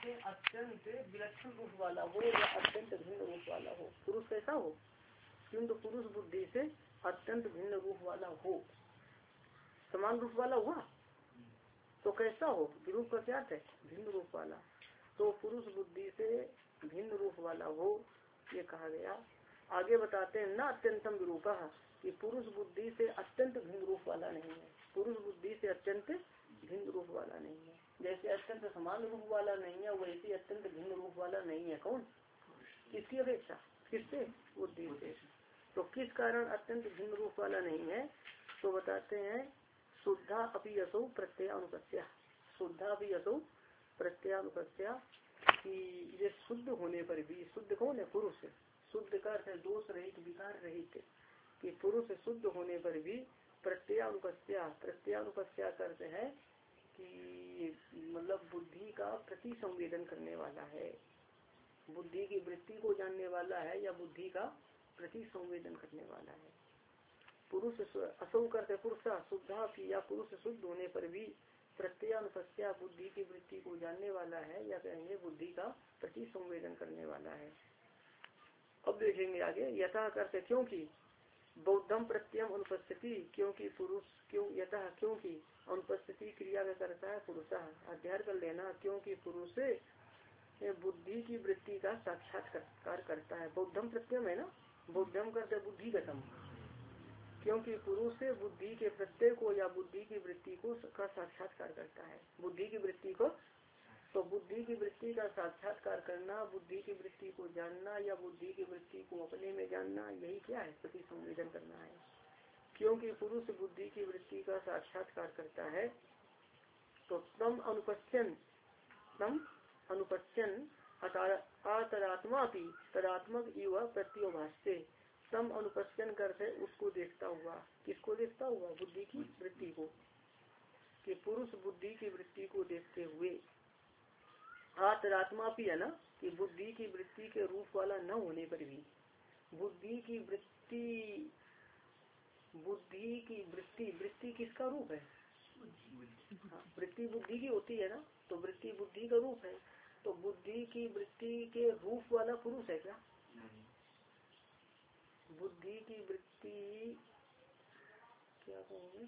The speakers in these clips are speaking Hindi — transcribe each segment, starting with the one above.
से अत्यंत विलक्षण रूप वाला हो या अत्यंत भिन्न रूप वाला हो। पुरुष कैसा हो? किंतु पुरुष बुद्धि से अत्यंत भिन्न रूप वाला हो। समान रूप वाला हुआ तो कैसा हो? विरूप का क्या है? भिन्न रूप वाला। तो पुरुष बुद्धि से भिन्न रूप वाला हो, ये कहा गया। आगे बताते हैं न अत्यंतम विरूपा, कि पुरुष बुद्धि से अत्यंत भिन्न रूप वाला नहीं है। पुरुष बुद्धि से अत्यंत भिन्न रूप वाला नहीं है। जैसे अत्यंत समान रूप वाला नहीं है, वैसे अत्यंत भिन्न रूप वाला नहीं है। कौन? किसकी अपेक्षा? किससे? बुद्धि से। तो किस कारण अत्यंत भिन्न रूप वाला नहीं है? तो बताते हैं शुद्धा अपि असौ प्रत्ययानुपस्या। शुद्धा अपि असौ प्रत्ययानुपस्या, कि ये शुद्ध होने पर भी, शुद्ध कौन है? पुरुष। शुद्ध का अर्थ है दोष रहित, विकार रहित, कि पुरुष शुद्ध होने पर भी प्रत्ययानुपस्या। प्रत्ययानुपस्या करते हैं कि मतलब बुद्धि का प्रति संवेदन करने वाला है, बुद्धि की वृत्ति को जानने वाला है, या बुद्धि का प्रति संवेदन करने वाला है। पुरुष असौ करते पुरुषा शुद्धा, या पुरुष शुद्ध होने पर भी प्रत्ययानुपस्या बुद्धि की वृत्ति को जानने वाला है, या कहेंगे बुद्धि का प्रति संवेदन करने वाला है। अब देखेंगे आगे। यथा करते क्योंकि बौद्धम प्रत्ययम अनुपस्थिति, क्योंकि पुरुष, क्यों यथा क्योंकि अनुपस्थिति क्रिया का करता है पुरुषा, अध्याय कर लेना। क्योंकि पुरुष बुद्धि की वृत्ति का साक्षात्कार करता है। बौद्धम प्रत्ययम है ना, बौद्धम करते बुद्धिगतम। क्योंकि पुरुष से बुद्धि के प्रत्यय को या बुद्धि की वृत्ति को का साक्षात्कार करता है, बुद्धि की वृत्ति को। तो बुद्धि की वृत्ति का साक्षात्कार करना, बुद्धि की वृत्ति को जानना, या बुद्धि की वृत्ति को अपने में जानना, यही क्या है? प्रति संवेदन करना है। क्योंकि पुरुष बुद्धि की वृत्ति का साक्षात्कार करता है, तो तम अनुपश्यन अतरात्मा भी तदात्मक इव प्रत्योभाष्य। तम अनुपश्यन करते उसको देखता हुआ। किसको देखता हुआ? बुद्धि की वृत्ति को। कि पुरुष बुद्धि की वृत्ति को देखते हुए, आतरात्मा भी है ना, कि बुद्धि की वृत्ति के रूप वाला न होने पर भी, बुद्धि की वृत्ति किसका रूप है? हाँ, वृत्ति बुद्धि की होती है ना, तो वृत्ति बुद्धि का रूप है। तो बुद्धि की वृत्ति के रूप वाला पुरुष है क्या? बुद्धि की वृत्ति क्या कहोगे?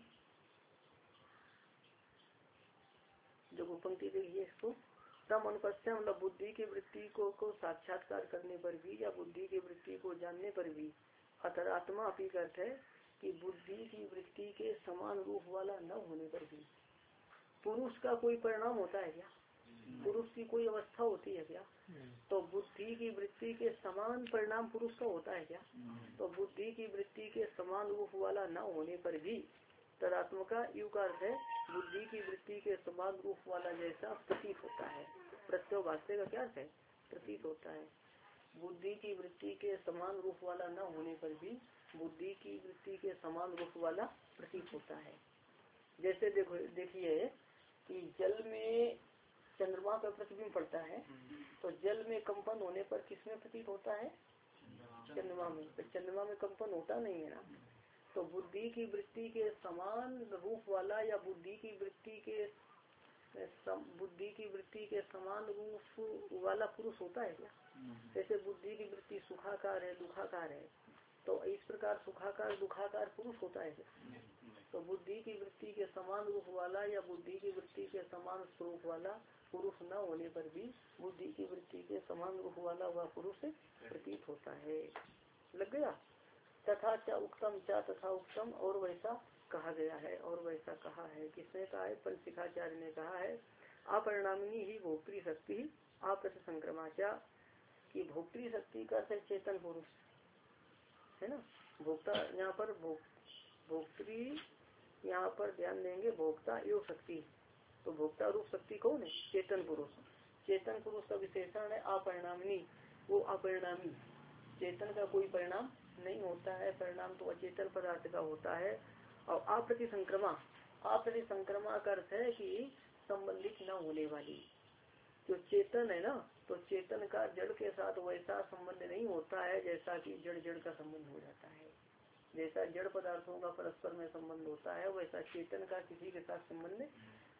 देखो पंक्ति देखिए इसको। तम अनुपस्या मतलब बुद्धि की वृत्ति को साक्षात्कार करने पर भी, या बुद्धि की वृत्ति को जानने पर भी, अतरात्मा अपी अर्थ है कि बुद्धि की वृत्ति के समान रूप वाला न होने पर भी। पुरुष का कोई परिणाम होता है क्या? पुरुष की कोई अवस्था होती है क्या? तो बुद्धि की वृत्ति के समान परिणाम पुरुष का होता है क्या? तो बुद्धि की वृत्ति के समान रूप वाला न होने पर भी तदात्मका यू का अर्थ है बुद्धि की वृत्ति के समान रूप वाला जैसा प्रतीत होता है। प्रत्योभाष्य का क्या अर्थ है? प्रतीत होता है। बुद्धि की वृत्ति के समान रूप वाला न होने पर भी बुद्धि की वृत्ति के समान रूप वाला प्रतीत होता है। जैसे देखिए कि जल में चंद्रमा का प्रतिबिंब पड़ता है, तो जल में कंपन होने पर किसमें प्रतीत होता है? चंद्रमा में। तो चंद्रमा में कंपन होता नहीं है ना। तो बुद्धि की वृत्ति के समान रूप वाला, या बुद्धि की वृत्ति के समान रूप वाला पुरुष होता है क्या? जैसे बुद्धि की वृत्ति सुखाकार है, दुखाकार है, तो इस प्रकार सुखाकार दुखाकार पुरुष होता है क्या? तो बुद्धि की वृत्ति के समान रूप वाला, या बुद्धि की वृत्ति के समान स्वरूप वाला पुरुष न होने पर भी बुद्धि की वृत्ति के समान रूप वाला वह पुरुष प्रतीत होता है। लग गया? तथा च उक्तम च तथा उक्तम, और वैसा कहा गया है, और वैसा कहा है। किसने कहा है? पंचशिखाचार्य ने कहा है। अपरिणामिनी ही भोक्तृ शक्ति अप्रति संक्रमाचा, की भोक्तृ शक्ति का अर्थ चेतन पुरुष है ना। भोक्ता यहाँ पर भोक्तृ, यहाँ पर ध्यान देंगे भोक्ता एवं शक्ति। तो भोक्ता रूप शक्ति कौन है? चेतन पुरुष। चेतन पुरुष का विशेषण है अपरिणामिनी। वो अपरिणामी, चेतन का कोई परिणाम नहीं होता है, परिणाम तो अचेतन पदार्थ का होता है। और अप्रति संक्रमा, अप्रति संक्रमा का अर्थ है कि संबंधित न होने वाली। जो चेतन है ना, तो चेतन का जड़ के साथ वैसा संबंध नहीं होता है जैसा कि जड़ जड़ का संबंध हो जाता है। जैसा जड़ पदार्थों का परस्पर में संबंध होता है, वैसा चेतन का किसी के साथ संबंध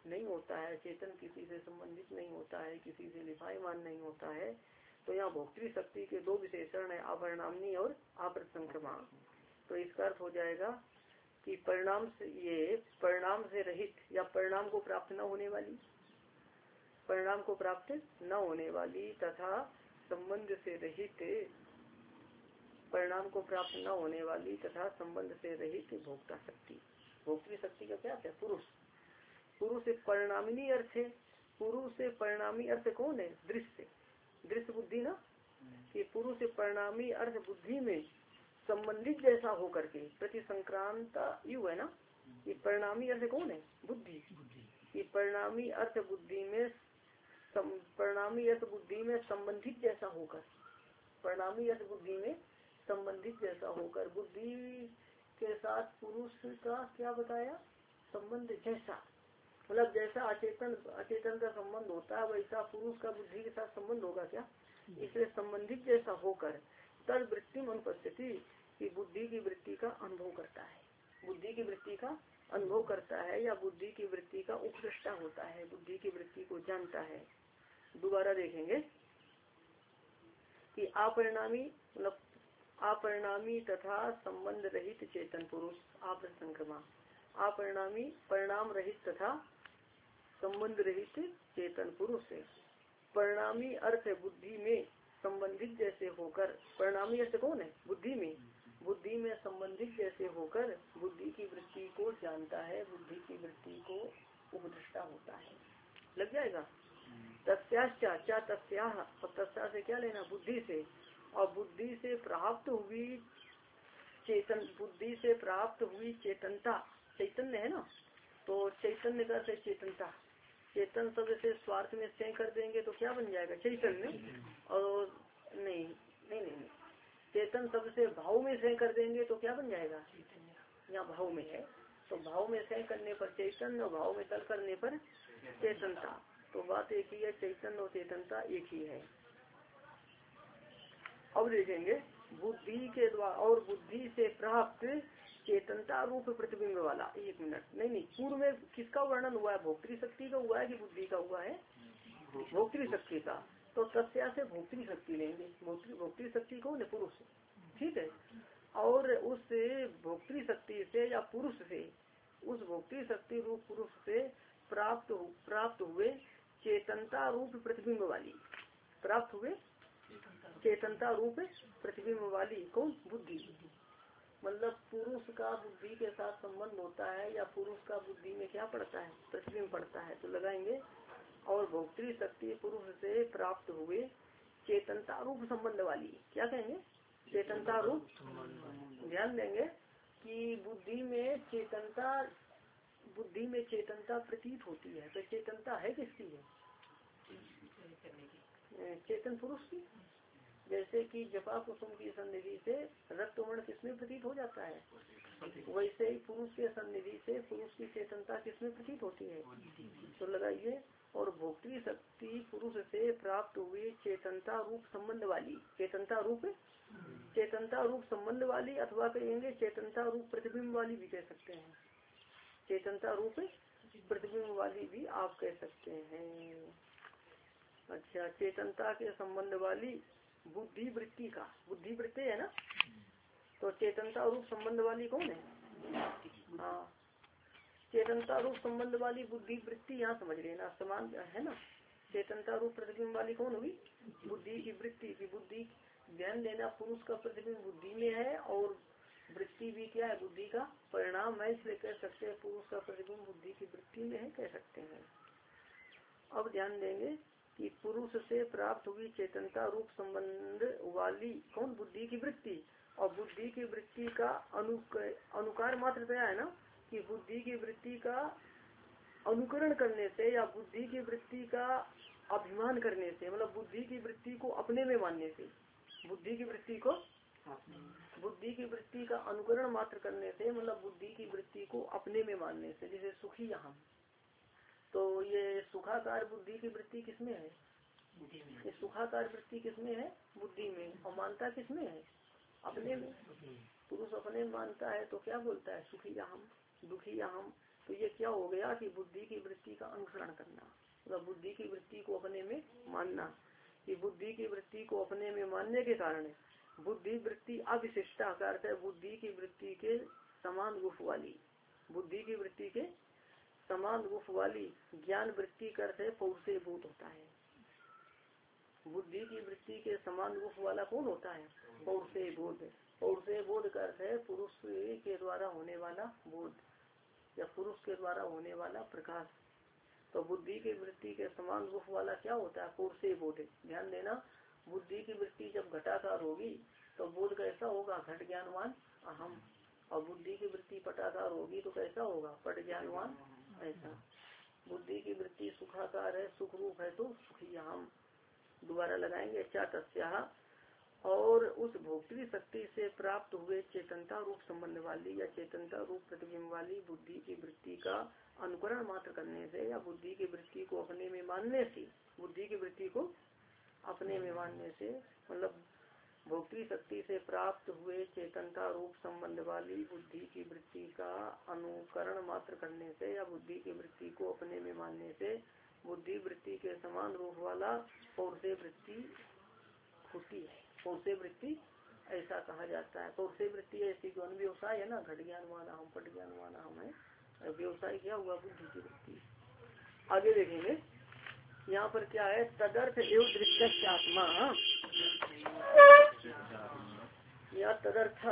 नहीं होता है, चेतन किसी से संबंधित नहीं होता है, किसी से लिपायमान नहीं होता है। तो यहाँ भोक्तृ शक्ति के दो विशेषण है, अपरिणामी और अप्रसंक्रमा। तो इसका अर्थ हो जाएगा कि परिणाम से, ये परिणाम से रहित या परिणाम को प्राप्त न होने वाली, परिणाम को प्राप्त न होने वाली तथा संबंध से रहित, परिणाम को प्राप्त न होने वाली तथा संबंध से रहित भोक्ता शक्ति। भोक्तृ शक्ति का क्या है? पुरुष। पुरुष से परिणामिनी अर्थ है। पुरुष से परिणामी अर्थ कौन है? दृश्य, दृश्य बुद्धि ना, कि पुरुष से परिणामी अर्थ बुद्धि में संबंधित जैसा होकर के प्रति संक्रांत यु है ना, कि परिणामी अर्थ कौन है? बुद्धि। कि परिणामी अर्थ बुद्धि में, परिणामी अर्थ बुद्धि में संबंधित जैसा होकर, परिणामी अर्थ बुद्धि में संबंधित जैसा होकर, बुद्धि के साथ पुरुष का क्या बताया? संबंध जैसा, मतलब जैसा अचेतन अचेतन का संबंध होता है वैसा पुरुष का बुद्धि के साथ संबंध होगा क्या? इसलिए संबंधित जैसा होकर तद वृत्ति अनुपस्थिति, की बुद्धि की वृत्ति का अनुभव करता है, बुद्धि की वृत्ति का अनुभव करता है या बुद्धि की वृत्ति का उपदृष्टा होता है, बुद्धि की वृत्ति को जानता है। दोबारा देखेंगे कि अपरिणामी, मतलब अपरिणामी तथा संबंध रहित चेतन पुरुष, अप्रसंक्रमा, अपरिणामी परिणाम रहित तथा संबंध रहित चेतन पुरुष है। परिणामी अर्थ बुद्धि में संबंधित जैसे होकर, परिणामी अर्थ कौन है? बुद्धि में, बुद्धि में संबंधित जैसे होकर बुद्धि की वृत्ति को जानता है, बुद्धि की वृत्ति को उपदृष्टा होता है। लग जाएगा। तस्याश्चा चा तस्या, और तस्या से क्या लेना? बुद्धि से। और बुद्धि से प्राप्त हुई चेतन, बुद्धि से प्राप्त हुई चेतनता, चैतन्य है ना, तो चैतन्य का से चेतनता, चेतन शब्द से स्वार्थ में से कर देंगे तो क्या बन जाएगा? चैतन्य। और नहीं नहीं नहीं, चेतन शब्द से भाव में से कर देंगे तो क्या बन जाएगा? यहाँ भाव में है तो भाव में से करने पर चैतन्य और भाव में तल करने पर चेतनता। तो बात एक ही है, चैतन्य और चेतनता एक ही है। अब देखेंगे बुद्धि के द्वारा और बुद्धि से प्राप्त चेतनता रूप प्रतिबिंब वाला। एक मिनट, नहीं, पूर्व में किसका वर्णन हुआ है? भोक्तृ शक्ति का हुआ है कि बुद्धि का हुआ है? भोक्तृ शक्ति का। तो तस्या से भोक्तृ शक्ति लेंगे। भोक्तृ शक्ति कौन है? पुरुष। ठीक है। और उस भोक्तृ शक्ति से या पुरुष से, उस भोक्तृ शक्ति रूप पुरुष से प्राप्त हुए चेतनता रूप प्रतिबिंब वाली, प्राप्त हुए चेतनता रूप प्रतिबिंब वाली कौन? बुद्धि। मतलब पुरुष का बुद्धि के साथ संबंध होता है या पुरुष का बुद्धि में क्या पड़ता है? प्रतिबिंब पड़ता है। तो लगाएंगे और भोक्तृ शक्ति पुरुष से प्राप्त हुए चेतनता रूप संबंध वाली, क्या कहेंगे? चेतनता रूप। ध्यान देंगे कि बुद्धि में चेतनता प्रतीत होती है। तो चेतनता है किसकी है? चेतन पुरुष की। जैसे कि जपा कुसुम की सन्निधि से रक्तवर्ण किसमें प्रतीत हो जाता है, वैसे ही पुरुष के सन्निधि से पुरुष की चेतनता किसमें प्रतीत होती है? तो लगाइए और भोक्तृ शक्ति पुरुष से प्राप्त हुई चेतनता रूप संबंध वाली, चेतनता रूप संबंध वाली, अथवा कहेंगे चेतनता रूप प्रतिबिंब वाली भी कह सकते हैं। चेतनता रूप प्रतिबिंब वाली भी आप कह सकते हैं। अच्छा, चेतनता के संबंध वाली बुद्धि वृत्ति का, बुद्धि वृत्ति है ना, तो चेतनता रूप संबंध वाली कौन है? हाँ, चेतनता रूप संबंध वाली बुद्धि वृत्ति यहाँ समझ लेना, समान है ना। चेतनता रूप प्रतिबिंब वाली कौन हुई? बुद्धि की वृत्ति की। बुद्धि, ध्यान देना, पुरुष का प्रतिबिंब बुद्धि में है और वृत्ति भी क्या है? बुद्धि का परिणाम है। इसलिए कह सकते हैं पुरुष का प्रतिबिंब बुद्धि की वृत्ति में है, कह सकते हैं। अब ध्यान देंगे कि पुरुष से प्राप्त हुई चेतनता रूप संबंध वाली कौन? बुद्धि की वृत्ति। और बुद्धि की वृत्ति का अनुकार मात्र तया है ना, कि बुद्धि की वृत्ति का अनुकरण करने से या बुद्धि की वृत्ति का अभिमान करने से, मतलब बुद्धि की वृत्ति को अपने में मानने से, बुद्धि की वृत्ति का अनुकरण मात्र करने से, मतलब बुद्धि की वृत्ति को अपने में मानने से। जैसे सुखी यहाँ, तो ये सुखाकार बुद्धि की वृत्ति किसमें है? ये सुखाकार वृत्ति किसमें है? बुद्धि में। और मानता किसमें है? अपने में। पुरुष अपने मानता है तो क्या बोलता है? सुखी अहम, दुखी अहम, तो ये क्या हो गया कि बुद्धि की वृत्ति का अनुसरण करना, मतलब बुद्धि की वृत्ति को अपने में मानना। कि बुद्धि की वृत्ति को अपने में मानने के कारण बुद्धि वृत्ति अविशिष्टा का अर्थ है बुद्धि की वृत्ति के समान रूप वाली, बुद्धि की वृत्ति के समान रूप वाली ज्ञान वृत्ति का अर्थ है पौरुषेयभूत होता है। बुद्धि की वृत्ति के समान रूप वाला कौन होता है? पौरुषेयभूत। पौरुषेयबोध का अर्थ है पुरुष के द्वारा होने वाला बोध या पुरुष के द्वारा होने वाला प्रकाश। तो बुद्धि की वृत्ति के समान रूप वाला क्या होता है? पौरुषेयबोध। ध्यान देना, बुद्धि की वृत्ति जब घटाकार होगी तो बोध कैसा होगा? घट ज्ञानवान अहम। और बुद्धि की वृत्ति पटाकार होगी तो कैसा होगा? पट ज्ञानवान ऐसा। बुद्धि की वृत्ति सुखाकार है, सुख रूप है तो सुखी अहम। दोबारा लगाएंगे तस्या और उस भोक्तृ शक्ति से प्राप्त हुए चेतनता रूप संबंध वाली या चेतनता रूप प्रतिबिंब वाली बुद्धि की वृत्ति का अनुकरण मात्र करने से या बुद्धि की वृत्ति को अपने में मानने से, बुद्धि की वृत्ति को अपने में मानने से मतलब भोक्तृ शक्ति से प्राप्त हुए चेतनता रूप संबंध वाली बुद्धि की वृत्ति का अनुकरण मात्र करने से या बुद्धि की वृत्ति को अपने में मानने से बुद्धि वृत्ति के समान रूप वाला पौरुषेय वृत्ति होती है। पौरुषेय वृत्ति ऐसा कहा जाता है। पौरुषेय वृत्ति ऐसी जो व्यवसाय है ना, घट ज्ञानवान हम पट ज्ञानवान हम है, व्यवसाय क्या हुआ? बुद्धि की वृत्ति। आगे देखेंगे यहाँ पर क्या है? तदर्थ एवं दृश्य आत्मा, या तदर्थ,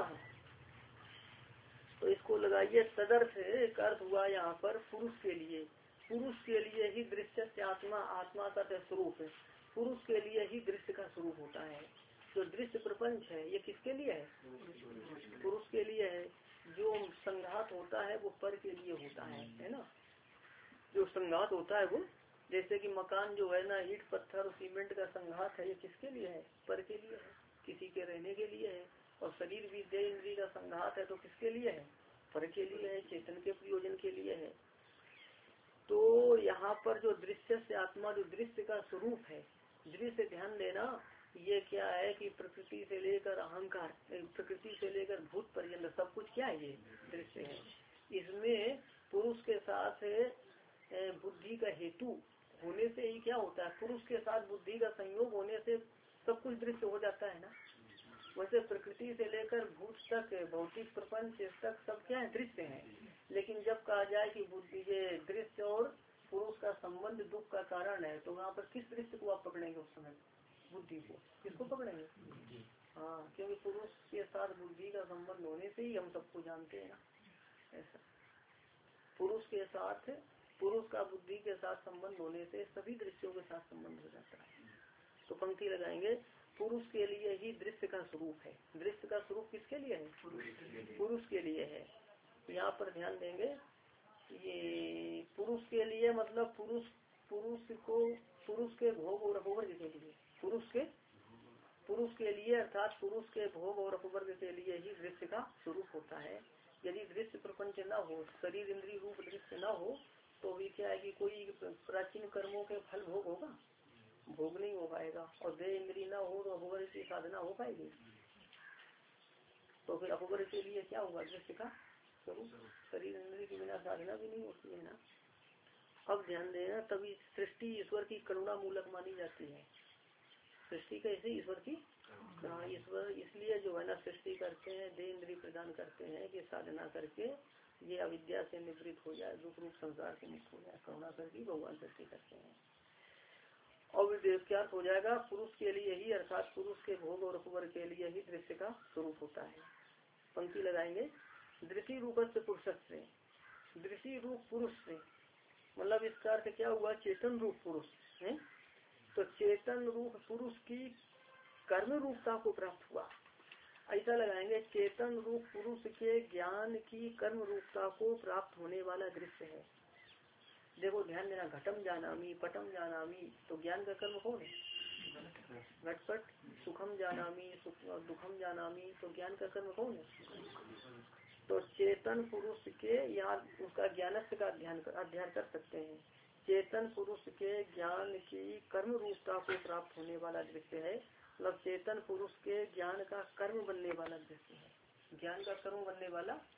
तो इसको लगाइए तदर्थ का अर्थ हुआ यहाँ पर पुरुष के लिए। पुरुष के लिए ही दृश्य आत्मा, आत्मा का स्वरूप है, पुरुष के लिए ही दृश्य का स्वरूप होता है। जो दृश्य प्रपंच है ये किसके लिए है? पुरुष के लिए है। जो संघात होता है वो पर के लिए होता है ना। जो संघात होता है वो, जैसे कि मकान जो है ना, ईंट पत्थर और सीमेंट का संघात है, ये किसके लिए है? पर के लिए है, किसी के रहने के लिए है। और शरीर भी देह इंद्रिय का संघात है तो किसके लिए है? पर के लिए है, चेतन के प्रयोजन के लिए है। तो यहाँ पर जो दृश्य से आत्मा, जो दृश्य का स्वरूप है, दृश्य ध्यान देना, ये क्या है कि प्रकृति से लेकर अहंकार, प्रकृति से लेकर भूत पर्यंत सब कुछ क्या है? ये दृश्य है। इसमें पुरुष के साथ बुद्धि का हेतु होने से ही क्या होता है? पुरुष के साथ बुद्धि का संयोग होने से सब कुछ दृश्य हो जाता है ना। वैसे प्रकृति से लेकर भूत तक, भौतिक प्रपंच तक सब क्या है? दृश्य है। लेकिन जब कहा जाए कि बुद्धि, ये दृश्य और पुरुष का संबंध दुख का कारण है, तो वहाँ पर किस दृश्य को आप पकड़ेंगे? उस समय बुद्धि को। किसको पकड़ेंगे? हाँ, क्योंकि पुरुष के साथ बुद्धि का संबंध होने से ही हम सबको जानते हैं ना। ऐसा पुरुष के साथ, पुरुष का बुद्धि के साथ संबंध होने से सभी दृश्यों के साथ संबंध हो जाता है। तो पंक्ति लगाएंगे, पुरुष के लिए ही दृश्य का स्वरूप है। दृश्य का स्वरूप किसके लिए है? पुरुष के लिए है। यहाँ पर ध्यान देंगे, ये पुरुष के लिए मतलब पुरुष पुरुष के भोग और अपवर्ग के लिए, पुरुष के लिए अर्थात पुरुष के भोग और अपवर्ग के लिए ही दृश्य का स्वरूप होता है। यदि दृश्य प्रपंच न हो, शरीर इंद्रिय रूप दृश्य न हो, तो भी क्या है कि कोई प्राचीन कर्मों के फल भोग होगा? भोग नहीं हो पाएगा। और देह इंद्रिय न हो तो अपवर्ग की साधना हो पाएगी? तो फिर अपवर्ग के लिए क्या होगा? दृश्य का स्वरूप। शरीर इंद्रिय के बिना साधना भी नहीं होती है ना। अब ध्यान देना, तभी सृष्टि ईश्वर की करुणा मूलक मानी जाती है। सृष्टि कैसे? ईश्वर की ईश्वर इसलिए जो है ना सृष्टि करते हैं, देह इंद्रिय प्रदान करते हैं कि साधना करके ये अविद्या से निवृत्त हो जाए, दुख रूप संसार से मुक्त हो जाए। करुणा करके भगवान सृष्टि करते हैं और क्या हो जाएगा? पुरुष के लिए ही अर्थात पुरुष के भोग और अपवर्ग के लिए ही दृश्य का स्वरूप होता है। पंक्ति लगाएंगे, दृष्टि रूप से पुरुष से, दृष्टि रूप पुरुष से मतलब इसका अर्थ क्या हुआ? चेतन रूप पुरुष है। तो चेतन रूप पुरुष की कर्म रूपता को प्राप्त हुआ, ऐसा लगाएंगे। चेतन रूप पुरुष के ज्ञान की कर्म रूपता को प्राप्त होने वाला दृश्य है। देखो ध्यान देना, घटम जानामी पटम जानामी, तो ज्ञान का कर्म कौन है? घटपट। सुखम जानामी दुखम जानामी, तो ज्ञान का कर्म कौन है? तो चेतन पुरुष के, यहाँ उसका ज्ञानस्थ का अध्ययन कर सकते हैं। चेतन पुरुष के ज्ञान की कर्म रूपता को प्राप्त होने वाला दृश्य है। मतलब चेतन पुरुष के ज्ञान का कर्म बनने वाला दृश्य है। ज्ञान का कर्म बनने वाला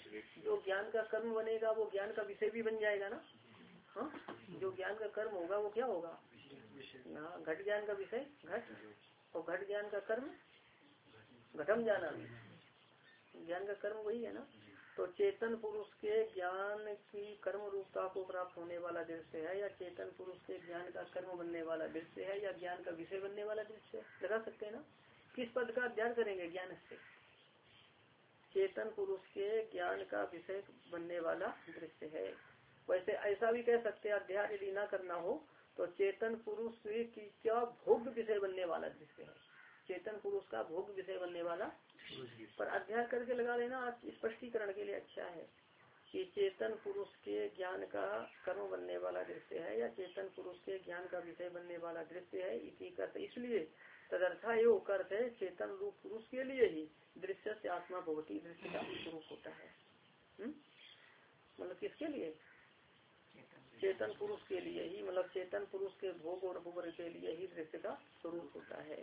जो ज्ञान का कर्म बनेगा वो ज्ञान का विषय भी बन जाएगा ना। हाँ, जो ज्ञान का कर्म होगा वो क्या होगा? हाँ, घट ज्ञान का विषय घट, और घट ज्ञान का कर्म घटम जाना भी, ज्ञान का कर्म वही है ना। तो चेतन पुरुष के ज्ञान की कर्म रूपता को प्राप्त होने वाला दृश्य है, या चेतन पुरुष के ज्ञान का कर्म बनने वाला दृश्य है, या ज्ञान का विषय बनने वाला दृश्य, लगा सकते हैं ना। किस पद का अध्ययन करेंगे? ज्ञान से। चेतन पुरुष के ज्ञान का विषय बनने वाला दृश्य है। वैसे ऐसा भी कह सकते हैं, अध्ययन यदि ना करना हो तो चेतन पुरुष की क्या भोग विषय बनने वाला दृश्य है, चेतन पुरुष का भोग विषय बनने वाला। पर अध्ययन करके लगा लेना, आज स्पष्टीकरण के लिए अच्छा है कि चेतन पुरुष के ज्ञान का कर्म बनने वाला दृश्य है, या चेतन पुरुष के ज्ञान का विषय बनने वाला दृश्य है। इसी का इसलिए तदर्था ये अर्थ है, चेतन रूप पुरुष के लिए ही दृश्य से आत्मा भगवती दृश्य का स्वरूप होता है। मतलब किसके लिए? चेतन पुरुष के लिए ही, मतलब चेतन पुरुष के भोग और उपवर्ग के लिए ही दृश्य का स्वरूप होता है।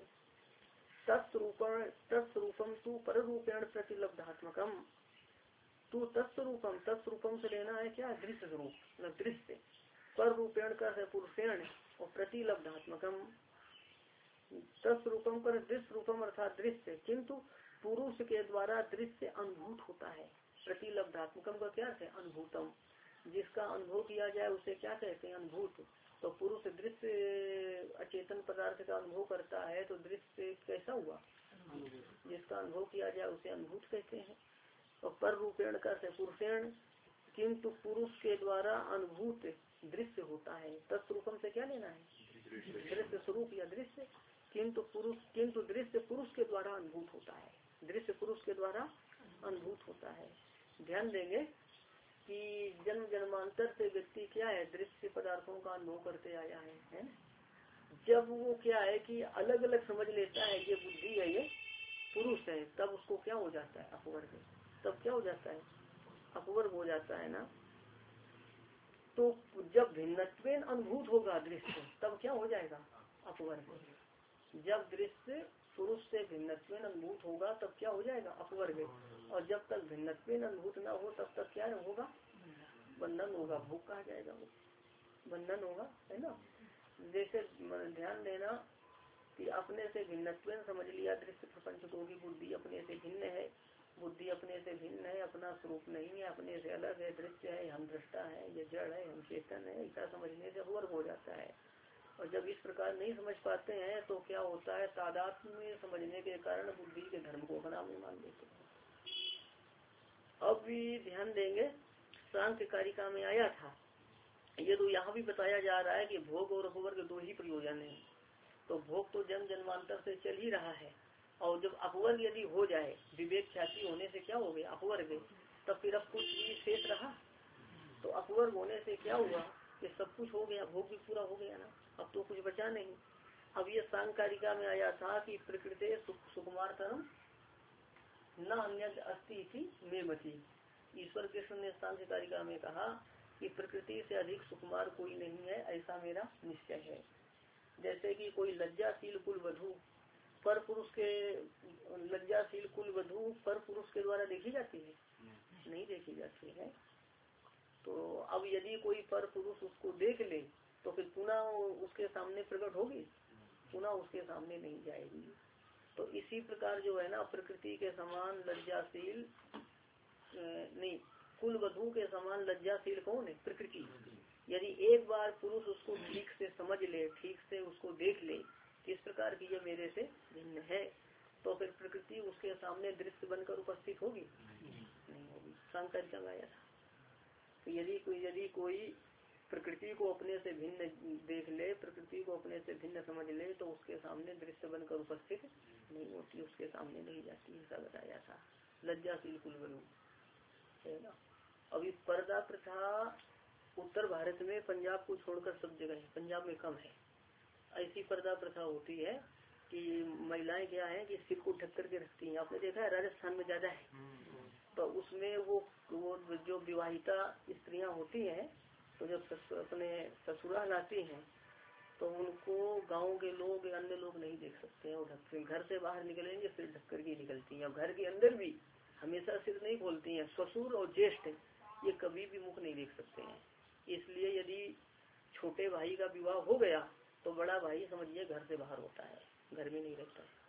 तत्स्वरूपम तू पर रूपेण प्रतिलब्धात्मकम, तू तत्स्वरूपम, तत्स्वरूपम से लेना है क्या? दृश्य स्वरूप, मतलब दृश्य। पर रूपेण का है पुरुषेण, और प्रतिलब्धात्मकम तत्स्वरूपम पर दृश्य रूपम अर्थात दृश्य, किंतु पुरुष के द्वारा दृश्य अनुभूत होता है। प्रतिलब्धात्मकम का क्या है? अनुभूतम, जिसका अनुभव किया जाए उसे क्या कहते हैं? अनुभूत। तो पुरुष दृश्य अचेतन पदार्थ का अनुभव करता है, तो दृश्य कैसा हुआ? जिसका अनुभव किया जाए उसे अनुभूत कहते हैं। और पर रूपेण का है पुरुषेण, किंतु पुरुष के द्वारा अनुभूत दृश्य होता है। तत्स्वरूपम से क्या लेना है? दृश्य स्वरूप या दृश्य। किंतु दृश्य पुरुष के द्वारा अनुभूत होता है, दृश्य पुरुष के द्वारा अनुभूत होता है। ध्यान देंगे कि जन्म जन्मांतर से व्यक्ति क्या है? दृश्य पदार्थों का अनुभव करते आया है। जब वो क्या है कि अलग अलग समझ लेता है ये बुद्धि है, ये पुरुष है, तब उसको क्या हो जाता है? अपवर्ग। तब क्या हो जाता है? अपवर्ग हो जाता है ना। तो जब भिन्नत्वेन अनुभूत होगा दृश्य, तब क्या हो जाएगा? अपवर्ग। जब दृश्य पुरुष से भिन्नत्वेन अनुभूत होगा तब क्या हो जाएगा? अपवर्ग। और जब तक भिन्नत्वेन अनुभूत ना हो तब तक क्या होगा? बंधन होगा, भोग कहा जाएगा, वो बंधन होगा, है ना। जैसे ध्यान देना कि अपने से भिन्नत्वेन समझ लिया दृश्य प्रपंच को, भी बुद्धि अपने से भिन्न है, बुद्धि अपने से भिन्न है, अपना स्वरूप नहीं है, अपने से अलग है, दृश्य है, हम दृष्टा है, ये जड़ है, हम चेतन है, ऐसा समझने से अपवर्ग हो जाता है। और जब इस प्रकार नहीं समझ पाते हैं तो क्या होता है? तादात्म्य में समझने के कारण बुद्धि के धर्म को अपना मान लेते हैं। अब भी ध्यान देंगे, सांख्य कारिका में आया था ये, तो यहाँ भी बताया जा रहा है कि भोग और अपवर्ग दो ही प्रयोजन है। तो भोग तो जन्म जन्मांतर से चल ही रहा है, और जब अपवर्ग यदि हो जाए, विवेक ख्याति होने से क्या हो गया? अपवर्ग। तब फिर अब कुछ भी शेष रहा? तो अपवर्ग होने से क्या हुआ कि सब कुछ हो गया, भोग भी पूरा हो गया ना, अब तो कुछ बचा नहीं। अब ये सांकारिका में आया था कि प्रकृति सुकुमार तरम न अन्य अस्ति थी में मती। ईश्वर कृष्ण ने सांख्यकारिका में कहा कि प्रकृति से अधिक सुकुमार कोई नहीं है, ऐसा मेरा निश्चय है। जैसे कि कोई लज्जाशील कुल वधू पर पुरुष के, लज्जाशील कुल वधू पर पुरुष के द्वारा देखी जाती है? नहीं देखी जाती है। तो अब यदि कोई पर पुरुष उसको देख ले तो फिर पुनः उसके सामने प्रकट होगी? पुनः उसके सामने नहीं जाएगी। तो इसी प्रकार जो है ना, प्रकृति के समान लज्जाशील नहीं, कुल वधू के समान लज्जाशील कौन है? प्रकृति। यदि एक बार पुरुष उसको ठीक से समझ ले, ठीक से उसको देख ले किस प्रकार की ये मेरे से भिन्न है, तो फिर प्रकृति उसके सामने दृश्य बनकर उपस्थित होगी? नहीं होगी। सांकर्य में आया था। तो यदि कोई प्रकृति को अपने से भिन्न देख ले, प्रकृति को अपने से भिन्न समझ ले, तो उसके सामने दृश्य बनकर उपस्थित नहीं होती, उसके सामने नहीं जाती, ऐसा बताया था। लज्जाशील कुल वधू है ना। अभी पर्दा प्रथा उत्तर भारत में, पंजाब को छोड़कर सब जगह है, पंजाब में कम है। ऐसी पर्दा प्रथा होती है कि महिलाएं क्या है कि सिर को ढक करके रखती हैं। आपने देखा है राजस्थान में ज्यादा है। तो उसमें वो जो विवाहिता स्त्रियां होती हैं, तो जब अपने ससुराल आती हैं तो उनको गांव के लोग अन्य लोग नहीं देख सकते हैं। वो ढक, घर से बाहर निकलेंगे फिर ढक करके निकलती हैं। घर के अंदर भी हमेशा सिर नहीं खोलती हैं। ससुर और ज्येष्ठ ये कभी भी मुख नहीं देख सकते हैं। इसलिए यदि छोटे भाई का विवाह हो गया तो बड़ा भाई समझिए घर से बाहर होता है, घर में नहीं रहता है।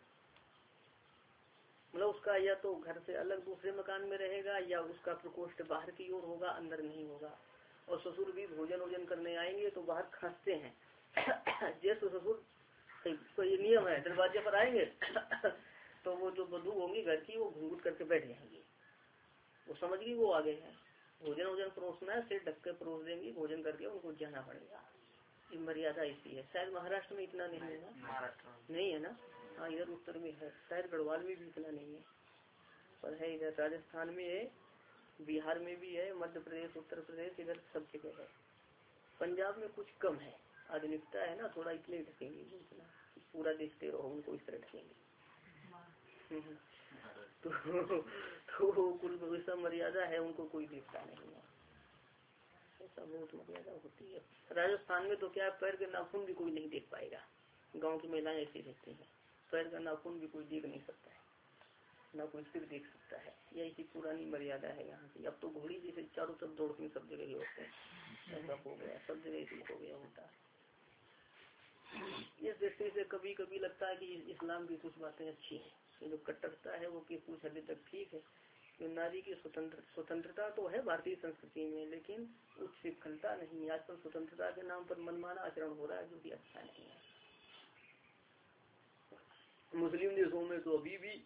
मतलब उसका या तो घर से अलग दूसरे मकान में रहेगा या उसका प्रकोष्ठ बाहर की ओर होगा, अंदर नहीं होगा। और ससुर भी भोजन वोजन करने आएंगे तो बाहर खांसते हैं। ज्येष्ठ ससुर तो ये नियम है, दरवाजे पर आएंगे तो वो जो बधू होंगी घर की वो घूंघट करके बैठ जाएंगी, वो समझ गई वो आगे है। भोजन वोजन परोसना है, सिर ढक के परोस देंगी, भोजन करके उनको जाना पड़ेगा। ये मर्यादा ऐसी है। शायद महाराष्ट्र में इतना नहीं है ना, नहीं है ना, हाँ इधर उत्तर में है, शायद गढ़वाल में भी इतना नहीं है, पर है इधर राजस्थान में है, बिहार में भी है, मध्य प्रदेश, उत्तर प्रदेश, इधर सब जगह है। पंजाब में कुछ कम है, आधुनिकता है ना थोड़ा, इसलिए ढकेंगे, इतना पूरा देखते रहो उनको इस तरह ढकेंगे। तो कुल वैसा मर्यादा है, उनको कोई देखता नहीं है, ऐसा बहुत मर्यादा होती है। राजस्थान में तो क्या पैर के नाखून भी कोई नहीं देख पाएगा, गांव की महिलाएं ऐसी रहती हैं, पैर का नाखून भी कोई देख नहीं सकता है, ना कोई सिर देख सकता है। यह इसी पुरानी मर्यादा है यहाँ की। अब तो घोड़ी जैसे चारों तरफ दौड़ती सब जगह ही होते हैं, ऐसा हो गया, सब जगह इसी हो गया होता है। इस दृष्टि से कभी कभी लगता है कि इस्लाम की कुछ बातें अच्छी हैं, तो जो कट्टरता है वो कुछ हद तक ठीक है। तो नारी की स्वतंत्रता तो है भारतीय संस्कृति में, लेकिन उच्च शिक्षणता नहीं है। आजकल स्वतंत्रता के नाम पर मनमाना आचरण हो रहा है, जो कि अच्छा नहीं है। मुस्लिम देशों में तो अभी भी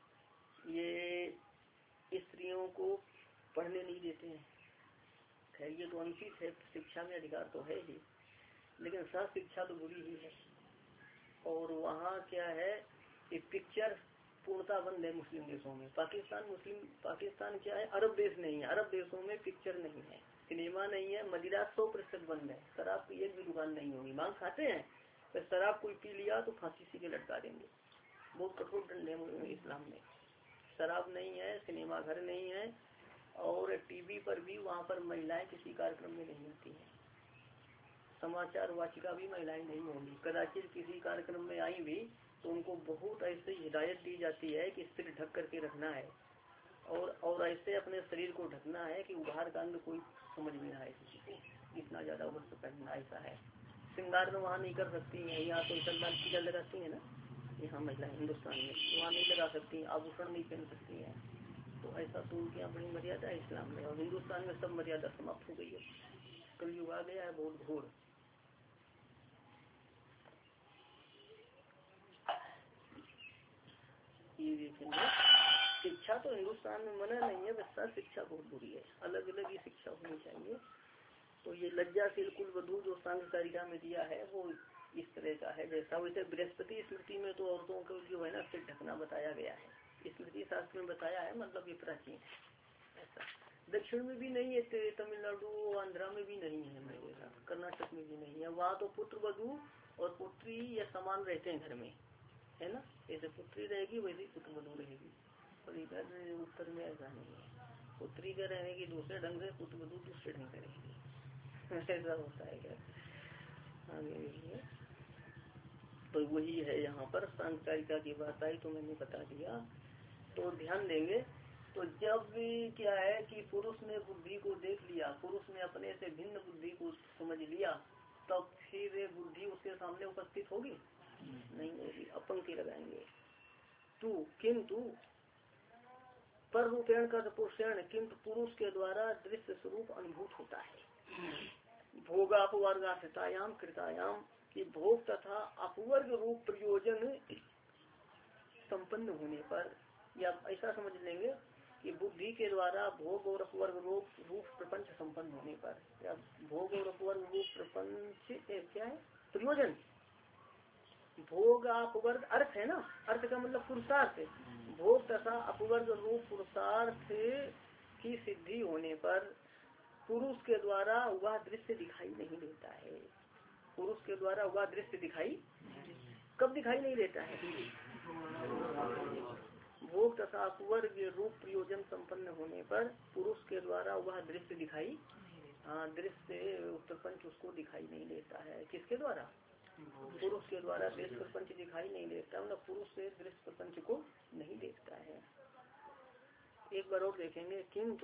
ये स्त्रियों को पढ़ने नहीं देते हैं। खैर ये तो अनुचित है, शिक्षा में अधिकार तो है ही, लेकिन सब शिक्षा तो बुरी ही है। और वहाँ क्या है कि पिक्चर पूर्णता बंद है मुस्लिम देशों में। पाकिस्तान क्या है, अरब देश नहीं है, अरब देशों में पिक्चर नहीं है, सिनेमा नहीं है, मदिरा 100% बंद है, शराब की एक भी दुकान नहीं होगी। मांग खाते हैं तो शराब कोई पी लिया तो फांसी से लटका देंगे, बहुत कठोर दंड है इस्लाम में। शराब नहीं है, सिनेमा घर नहीं है, और टीवी पर भी वहाँ पर महिलाएं किसी कार्यक्रम में नहीं आती है, समाचार वाचिका भी महिलाएं नहीं होंगी। कदाचित किसी कार्यक्रम में आई भी तो उनको बहुत ऐसे हिदायत दी जाती है कि सिर ढक करके रखना है, और ऐसे अपने शरीर को ढकना है कि उभार का अंग कोई समझ में ना आए किसी को, इतना ज्यादा वस्त्र पहनना ऐसा है। श्रृंगार तो वहाँ नहीं कर सकती है, यहाँ तो सलमान टीका लगाती है ना, यहाँ महिला हिंदुस्तान में वहाँ नहीं लगा सकती, आभूषण नहीं पहन सकती है। तो ऐसा तो उनके यहाँ बड़ी मर्यादा है इस्लाम में, और हिंदुस्तान में सब मर्यादा समाप्त हो गई है, कलयुग आ गया है बहुत घोर। ये देखेंगे, शिक्षा तो हिंदुस्तान में मना नहीं है, बस शिक्षा बहुत बुरी है, अलग अलग ही शिक्षा होनी चाहिए। तो ये लज्जाशील कुल वधू जो सांख्यकारिका में दिया है वो इस तरह का है। जैसा वैसे बृहस्पति स्मृति में तो औरतों को जो है ना सिर ढकना बताया गया है, स्मृति शास्त्र में बताया है, मतलब ये प्राचीन है। ऐसा दक्षिण में भी नहीं है, तमिलनाडु आंध्रा में भी नहीं है, मेरे साथ कर्नाटक में भी नहीं है। वहाँ तो पुत्र वधू और पुत्री ये समान रहते हैं घर में, है ना, जैसे पुत्री रहेगी वैसे ही पुत्र वधू रहेगी। और इधर उत्तर में ऐसा नहीं है, पुत्री का रहेगी दूसरे ढंग से, पुत्र वधू दूसरे ढंग से रहेगी, ऐसा होता है क्या। आगे तो वही है, यहाँ पर सांख्यकारिका की बात आई तो मैंने बता दिया। तो ध्यान देंगे, तो जब क्या है कि पुरुष ने बुद्धि को देख लिया, पुरुष ने अपने से भिन्न बुद्धि को समझ लिया, तब फिर बुद्धि उसके सामने उपस्थित होगी नहीं होगी, अपंक्ति लगाएंगे। तू किंतु पर रूपेण का पुरुषेण, किंतु पुरुष के द्वारा दृश्य स्वरूप अनुभूत होता है। भोगापवर्गाश्रितायाम कृतायाम की भोग तथा अपवर्ग रूप प्रयोजन संपन्न होने पर, या ऐसा समझ लेंगे कि बुद्धि के द्वारा भोग और अपवर्ग रूप प्रपंच संपन्न होने पर, या भोग और अपवर्ग रूप प्रपंच क्या है प्रयोजन, भोग अपवर्ग अर्थ है ना, अर्थ का मतलब पुरुषार्थ, भोग तथा अपवर्ग रूप पुरुषार्थ की सिद्धि होने पर पुरुष के द्वारा वह दृश्य दिखाई नहीं देता है। पुरुष के द्वारा वह दृश्य दिखाई कब दिखाई नहीं देता है, भोग तथा अपवर्ग रूप प्रयोजन संपन्न होने पर पुरुष के द्वारा वह दृश्य दिखाई, दृश्य प्रपंच उसको दिखाई नहीं देता है। किसके द्वारा, पुरुष के द्वारा दृश्य प्रपंच दिखाई नहीं देता, मतलब पुरुष से दृश्य प्रपंच को नहीं देखता है। एक बार और देखेंगे।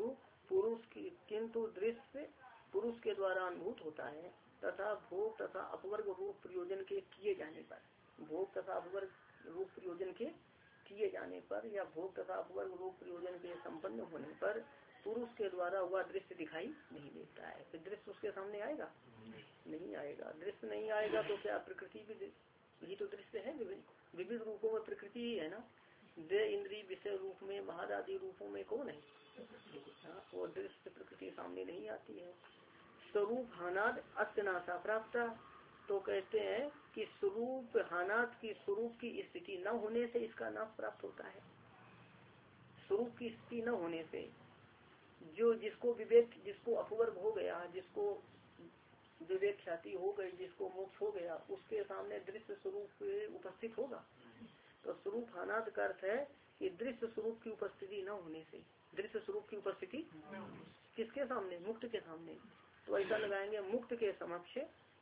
किंतु दृश्य पुरुष के द्वारा अनुभूत होता है तथा भोग तथा अपवर्ग रूप प्रयोजन के किए जाने पर, भोग तथा अपवर्ग रूप प्रयोजन के किए जाने पर या भोग तथा अपवर्ग रूप प्रयोजन के संपन्न होने पर पुरुष के द्वारा वह दृश्य दिखाई नहीं देता है। फिर दृश्य उसके सामने आएगा? नहीं आएगा। दृश्य नहीं आएगा तो क्या प्रकृति भी तो दृश्य है। विविध रूपों में प्रकृति ही है ना। देह इंद्रिय विषय रूप में महादादि रूपों में कौन है? वो दृश्य प्रकृति सामने नहीं आती है। स्वरूप हानाद अत्यनाशा प्राप्त, तो कहते हैं कि स्वरूप हानात की स्वरूप की स्थिति न होने से इसका नाश प्राप्त होता है। स्वरूप की स्थिति न होने से जो जिसको विवेक, जिसको अपवर्ग हो गया, जिसको विवेक ख्याति हो गई, जिसको मोक्ष हो गया, उसके सामने दृश्य स्वरूप उपस्थित होगा। तो स्वरूप हानात का अर्थ है कि दृश्य स्वरूप की उपस्थिति न होने से, दृश्य स्वरूप की उपस्थिति किसके सामने? मुक्त के सामने। तो ऐसा लगाएंगे मुक्त के समक्ष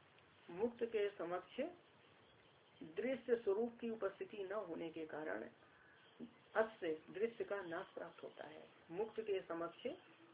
दृश्य स्वरूप की उपस्थिति न होने के कारण अस्य दृश्य का नाश प्राप्त होता है। मुक्त के समक्ष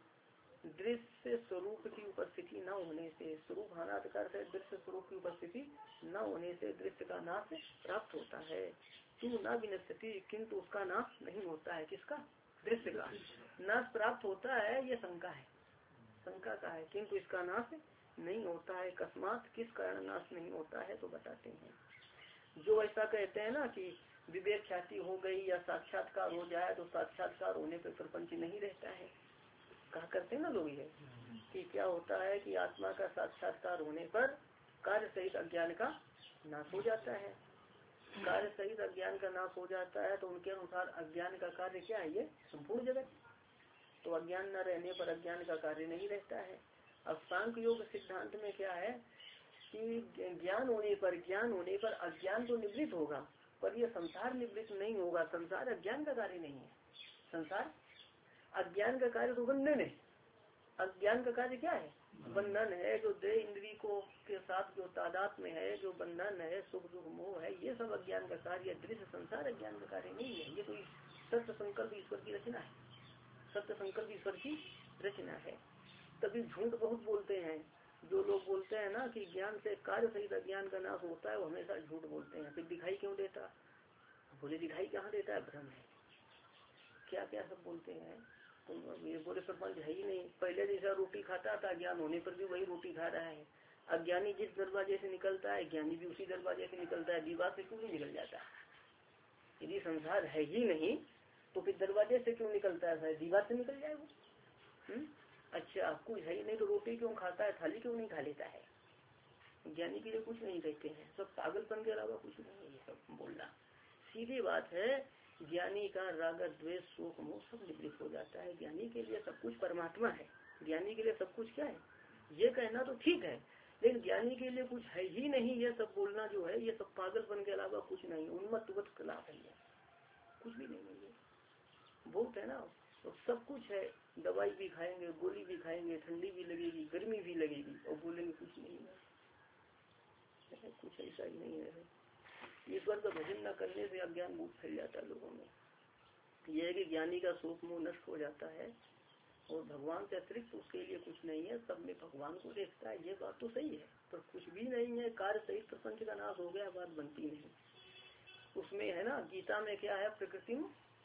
दृश्य स्वरूप की उपस्थिति न होने से, स्वरूप हानात का अर्थ है दृश्य स्वरूप की उपस्थिति न होने से दृश्य का नाश प्राप्त होता है। तू न विनश्यति, किंतु उसका नाश नहीं होता है। किसका? दृश्य का नाश प्राप्त होता है, ये शंका है, शंका का है, किंतु इसका नाश नहीं होता है। अकस्मात किस कारण नाश नहीं होता है तो बताते हैं। जो ऐसा कहते हैं ना कि विवेक ख्याति हो गई या साक्षात्कार हो जाए तो साक्षात्कार होने पर प्रपंच नहीं रहता है, कहा करते हैं ना लोग ये, कि क्या होता है कि आत्मा का साक्षात्कार होने पर कार्य सहित अज्ञान का नाश हो जाता है। कार्य सहित अज्ञान का नाश हो जाता है तो उनके अनुसार अज्ञान का कार्य क्या है? ये संपूर्ण जगत। तो अज्ञान न रहने पर अज्ञान का कार्य नहीं रहता है। अब सांख्य योग सिद्धांत में क्या है कि ज्ञान होने पर अज्ञान तो निवृत्त होगा, पर यह संसार निवृत्त नहीं होगा। संसार अज्ञान का कार्य नहीं है। संसार अज्ञान का कार्य तो बंधन है। अज्ञान का कार्य क्या है? बंधन है। जो देह इंद्री को के साथ जो तादात में है, जो बंधन है, सुख दुख मोह है, ये सब अज्ञान का कार्य। दृश्य संसार अज्ञान का कार्य नहीं है। ये तो सत्य संकल्प ईश्वर की रचना है। सत्य संकल्प ईश्वर की रचना है। तभी झूठ बहुत बोलते हैं जो लोग बोलते हैं ना कि ज्ञान से कार्य सहित अज्ञान का नाश होता है, वो हमेशा झूठ बोलते हैं। फिर दिखाई क्यों देता? बोले दिखाई कहाँ देता है? भ्रम है। क्या क्या सब बोलते हैं। तो ये बोले प्रपंच है ही नहीं। पहले जैसा रोटी खाता था, ज्ञान होने पर भी वही रोटी खा रहा है। अज्ञानी जिस दरवाजे से निकलता है, ज्ञानी भी उसी दरवाजे से निकलता है। दीवार से क्यों नहीं निकल जाता? यदि संसार है ही नहीं तो फिर दरवाजे से क्यों निकलता है? दीवार से निकल जाए वो। अच्छा, कुछ है ही नहीं तो रोटी क्यों खाता है? थाली क्यों नहीं खा लेता है? ज्ञानी के लिए कुछ नहीं कहते हैं। सब पागलपन के अलावा कुछ नहीं है ये सब बोलना। सीधी बात है, ज्ञानी का राग द्वेष शोक मोह सब निवृत्त हो जाता है। ज्ञानी के लिए सब कुछ परमात्मा है। ज्ञानी के लिए सब कुछ क्या है? ये कहना तो ठीक है, लेकिन ज्ञानी के लिए कुछ है ही नहीं, ये सब बोलना जो है ये सब पागलपन के अलावा कुछ नहीं। उन्मत्त खिलाफ है, ये कुछ भी नहीं है। बहुत है ना, तो सब कुछ है। दवाई भी खाएंगे, गोली भी खाएंगे, ठंडी भी लगेगी, गर्मी भी लगेगी, और बोलेंगे कुछ नहीं है। कुछ ऐसा ही नहीं है। ईश्वर का भजन न करने से अज्ञान बहुत फैल जाता है लोगों में। यह है कि ज्ञानी का शोक मोह नष्ट हो जाता है और भगवान से अतिरिक्त उसके लिए कुछ नहीं है। सब में भगवान को देखता है, ये बात तो सही है, पर कुछ भी नहीं है। कार्य सहित प्रपंच का नाश हो गया, बात बनती नहीं। उसमें है ना, गीता में क्या है? प्रकृति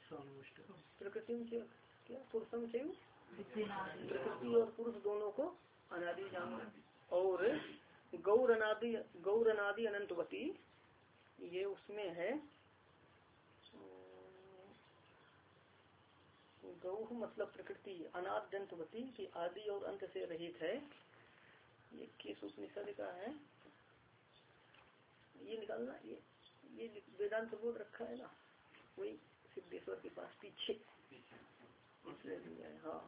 क्या पुरुषम से प्रकृति और पुरुष दोनों को अनादि जानो, और गौर अनादि अनंतवती, ये उसमें है। गौ मतलब प्रकृति, अनाद्यंतवती की आदि और अंत से रहित है। ये किस उपनिषद का है? ये निकालना, ये वेदांत बोध रखा है ना, वही सिद्धेश्वर के पास पीछे, इसलिए लिया है। हाँ,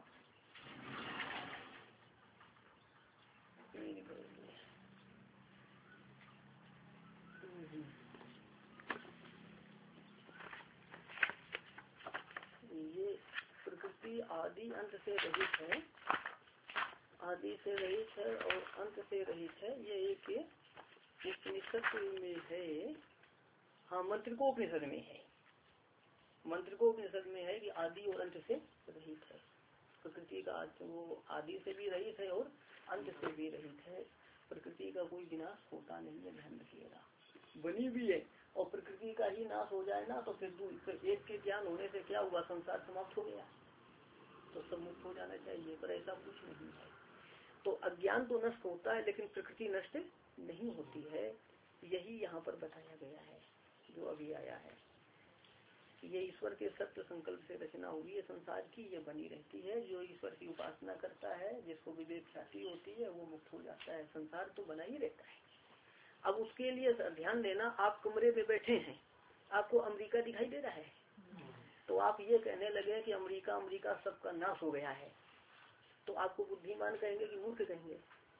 ये प्रकृति आदि अंत से रहित है, आदि से रहित है और अंत से रहित है। ये एक उपनिषद में है। हाँ, मंत्रिकोपनिषद में है। मंत्र को उपनिषद में है कि आदि और अंत से रहित है। प्रकृति का वो आदि से भी रहित है और अंत से भी रहित है। प्रकृति का कोई विनाश होता नहीं है, ध्यान रखिएगा। बनी भी है और प्रकृति का ही नाश हो जाए ना तो फिर एक के ज्ञान होने से क्या हुआ, संसार समाप्त हो गया, तो सब मुक्त हो जाना चाहिए, पर ऐसा कुछ नहीं है। तो अज्ञान तो नष्ट होता है लेकिन प्रकृति नष्ट नहीं होती है। यही यहाँ पर बताया गया है जो अभी आया है। ये ईश्वर के सत्य संकल्प से रचना हुई है संसार की, ये बनी रहती है। जो ईश्वर की उपासना करता है, जिसको विवेक ख्याति होती है, वो मुक्त हो जाता है। संसार तो बना ही रहता है। अब उसके लिए ध्यान देना, आप कमरे में बैठे हैं, आपको अमेरिका दिखाई दे रहा है, तो आप ये कहने लगे कि अमेरिका अमेरिका सबका नाश हो गया है, तो आपको बुद्धिमान कहेंगे कि मूर्ख कहेंगे?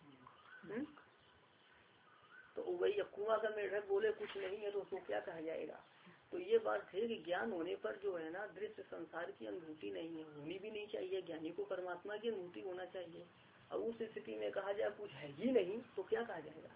तो वही अब कुआं का मेढक बोले कुछ नहीं है तो उसको क्या कहा जाएगा? तो ये बात है कि ज्ञान होने पर जो है ना, दृश्य संसार की अनुभूति नहीं है, होनी भी नहीं चाहिए। ज्ञानी को परमात्मा की अनुभूति होना चाहिए। अब उस स्थिति में कहा जाए कुछ है ही नहीं तो क्या कहा जाएगा?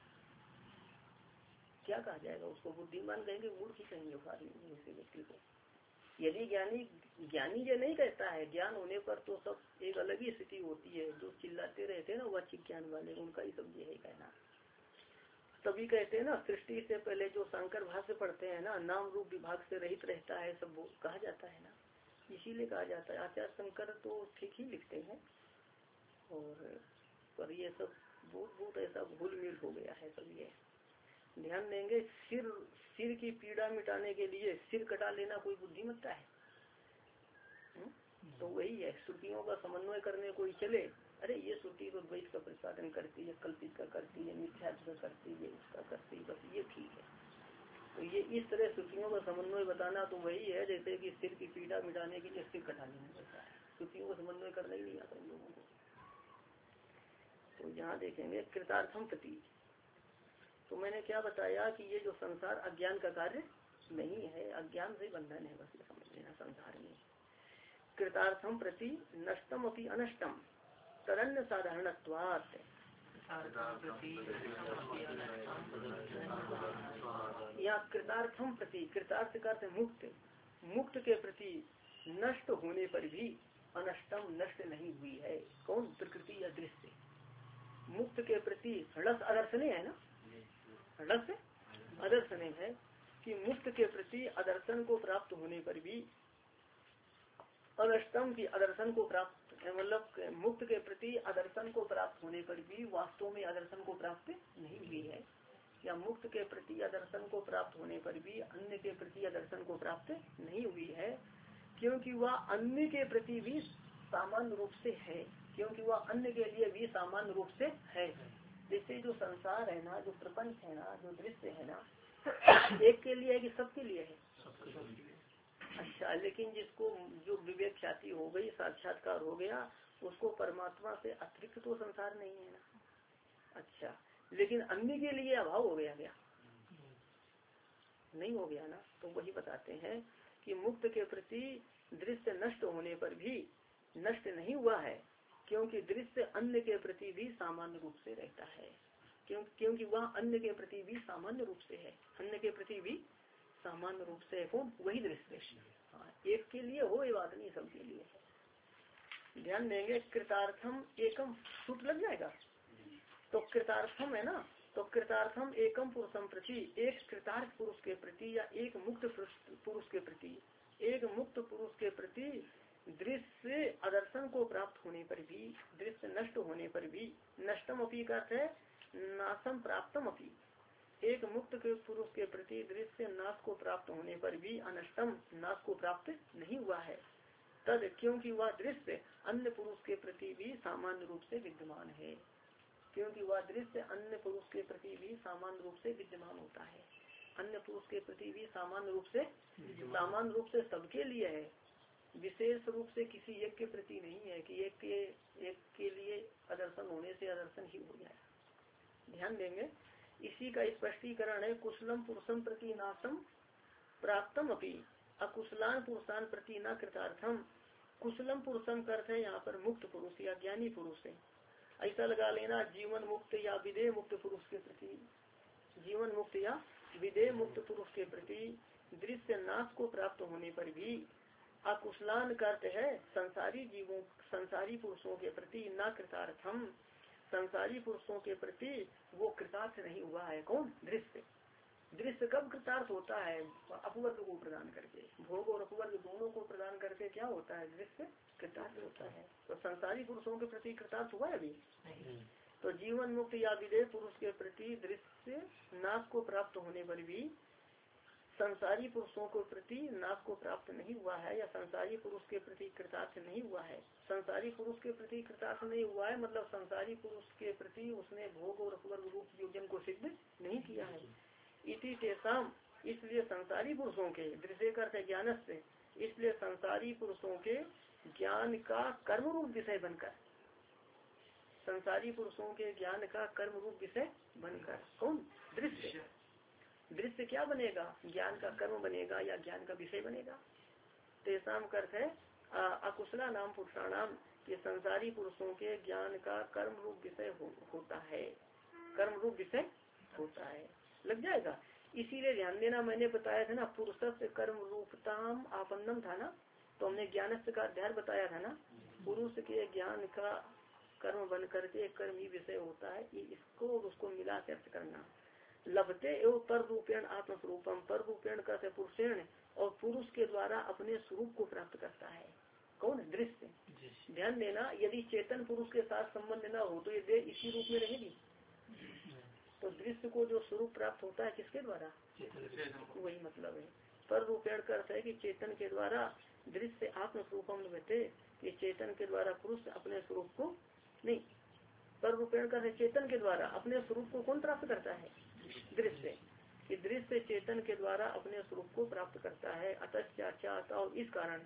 क्या कहा जाएगा? उसको बुद्धिमान कहेंगे, मूर्ख ही कहेंगे उस व्यक्ति को। यदि ज्ञानी ये नहीं कहता है, ज्ञान होने पर तो सब एक अलग ही स्थिति होती है। जो चिल्लाते रहते हैं ना वाचिक ज्ञान वाले, उनका ही सब यही कहना। तभी कहते हैं ना, सृष्टि से पहले जो शंकर भाष्य पढ़ते हैं ना, नाम रूप विभाग से रहित रहता है, सब कहा जाता है ना, इसीलिए कहा जाता है। आचार्य शंकर तो ठीक ही लिखते हैं, और पर ये सब बहुत ऐसा भूल मिल हो गया है सब। ये ध्यान देंगे, सिर की पीड़ा मिटाने के लिए सिर कटा लेना कोई बुद्धिमत्ता है? तो वही है, श्रुतियों का समन्वय करने कोई चले, अरे ये श्रुति तो द्वैत का प्रतिपादन करती है, कल्पित का करती है, मिथ्यात्व का करती है, उसका करती है, बस ये ठीक है। तो ये इस तरह श्रुतियों का समन्वय बताना तो वही है जैसे कि सिर की पीड़ा मिटाने के लिए सिर कटा लेना पड़ता है। श्रुतियों का समन्वय करना ही नहीं आता लोगों को। तो यहाँ देखेंगे कृतार्थम प्रति। तो मैंने क्या बताया कि ये जो संसार अज्ञान का कार्य नहीं है, अज्ञान से बंधन है, बस ये समझ लेना संसार में। कृतार्थम प्रति नष्टम अपि अनष्टम तरण्य साधारणत्वात्। या कृतार्थम प्रति, कृतार्थ का अर्थ मुक्त, मुक्त के प्रति नष्ट होने पर भी अनष्टम नष्ट नहीं हुई है। कौन? प्रकृति या दृश्य। मुक्त के प्रति रस अदर्शनीय है ना, रस अदर्शनीय है कि मुक्त के प्रति अदर्शन को प्राप्त होने पर भी अनष्टम की अदर्शन को प्राप्त, मतलब मुक्त के प्रति अदर्शन को प्राप्त होने पर भी वास्तव में अदर्शन को प्राप्त नहीं हुई है। या मुक्त के प्रति अदर्शन को प्राप्त होने पर भी अन्य के प्रति अदर्शन को प्राप्त नहीं हुई है, क्योंकि वह अन्य के प्रति भी सामान्य रूप से है, क्योंकि वह अन्य के लिए भी सामान्य रूप से है। जैसे जो संसार है ना, जो प्रपंच है ना, जो दृश्य है ना, एक के लिए है कि सबके लिए है? अच्छा, लेकिन जिसको जो विवेक ख्याति हो गई, साक्षात्कार हो गया, उसको परमात्मा से अतिरिक्त तो संसार नहीं है ना। अच्छा, लेकिन अन्य के लिए अभाव हो गया क्या? नहीं हो गया ना। तो वही बताते हैं कि मुक्त के प्रति दृश्य नष्ट होने पर भी नष्ट नहीं हुआ है, क्योंकि दृश्य अन्य के प्रति भी सामान्य रूप से रहता है। क्योंकि वह अन्य के प्रति भी सामान्य रूप से है, अन्य के प्रति भी सामान्य रूप से है। कौन? वही दृश्य। हाँ, एक के लिए हो ये बात नहीं, सबके लिए है। ध्यान देंगे, कृतार्थम एकम सूत्र लग जाएगा। तो कृतार्थम है ना, तो कृतार्थम एकम पुरुषम प्रति, एक कृतार्थ पुरुष के प्रति या एक मुक्त पुरुष के प्रति, एक मुक्त पुरुष के प्रति दृश्य अदर्शन को प्राप्त होने पर भी, दृश्य नष्ट होने पर भी, नष्टम अपी का अर्थ है नाशम प्राप्तम अपी, एक मुक्त के पुरुष के प्रति दृश्य नाश को प्राप्त होने पर भी अनष्टम नाश को प्राप्त नहीं हुआ है। तद क्योंकि वह दृश्य अन्य पुरुष के प्रति भी सामान्य रूप से विद्यमान है, क्योंकि वह दृश्य अन्य पुरुष के प्रति भी सामान्य रूप से विद्यमान होता है। अन्य पुरुष के प्रति भी सामान्य रूप से सबके लिए है, विशेष रूप से किसी एक के प्रति नहीं है कि एक के लिए अदर्शन होने से अदर्शन ही हो जाए। ध्यान देंगे, इसी का स्पष्टीकरण है कुशलम पुरुषम प्रति नाशम प्राप्तम अपि अकुशलान पुरुषान प्रति न कृतार्थम। कुशलम पुरुषम का अर्थ है यहाँ पर मुक्त पुरुष या ज्ञानी पुरुष है। ऐसा लगा लेना, जीवन मुक्त या विदेह मुक्त पुरुष के प्रति, जीवन मुक्त या विदेह मुक्त पुरुष के प्रति दृश्य नाश को प्राप्त होने पर भी अकुशलान का अर्थ है संसारी जीवों, संसारी पुरुषों के प्रति न कृतार्थम, संसारी पुरुषों के प्रति वो कृतार्थ नहीं हुआ है। कौन? दृश्य। दृश्य कब कृतार्थ होता है? अपवर्ग को प्रदान करके, भोग और अपवर्ग दोनों को प्रदान करके क्या होता है? दृश्य कृतार्थ होता है। तो संसारी पुरुषों के प्रति कृतार्थ हुआ है अभी? तो जीवन मुक्त या विदेह पुरुष के प्रति दृश्य नाश को प्राप्त होने पर भी संसारी पुरुषों के प्रति नाश को प्राप्त नहीं हुआ है, या संसारी पुरुष के प्रति कृतार्थ नहीं हुआ है। संसारी पुरुष के प्रति कृतार्थ नहीं हुआ है मतलब संसारी पुरुष के प्रति उसने भोग और अपवर्ग रूप योजन को सिद्ध नहीं किया है। इति तेषाम, इसलिए संसारी पुरुषों के, दृश्य का अर्थ ज्ञान से, इसलिए संसारी पुरुषों के ज्ञान का कर्म रूप विषय बनकर, संसारी पुरुषों के ज्ञान का कर्म रूप विषय बनकर, कौन? दृश्य। दृश्य क्या बनेगा? ज्ञान का कर्म बनेगा या ज्ञान का विषय बनेगा। तेषाम का अर्थ है अकुशला नाम पुरुषाणाम, ये संसारी पुरुषों के ज्ञान का कर्म रूप विषय होता है, कर्म रूप विषय होता है। लग जाएगा। इसीलिए ध्यान देना, मैंने बताया था ना पुरुषस्य कर्म रूपताम आपन्नम था ना, तो हमने ज्ञानस्य का अध्याय बताया था ना, पुरुष के ज्ञान का कर्म बन करके कर्म ही विषय होता है। इसको और उसको मिला के अर्थ करना। लभते एवं पर रूपेण आत्मस्वरूपम, पर रूपेण का पुरुषेण, और पुरुष के द्वारा अपने स्वरूप को प्राप्त करता है। कौन? दृश्य। ध्यान देना, यदि चेतन पुरुष के साथ संबंध न हो तो ये देह इसी रूप में रहेगी। तो दृश्य को जो स्वरूप प्राप्त होता है किसके द्वारा? वही मतलब है। पर रूपेण का अर्थ है कि चेतन के द्वारा दृश्य आत्मस्वरूपम लभते, कि चेतन के द्वारा पुरुष अपने स्वरूप को नहीं, पर रूपेण का चेतन के द्वारा अपने स्वरूप को कौन प्राप्त करता है? दृश्य। कि दृश्य चेतन के द्वारा अपने स्वरूप को प्राप्त करता है। अतः और इस कारण,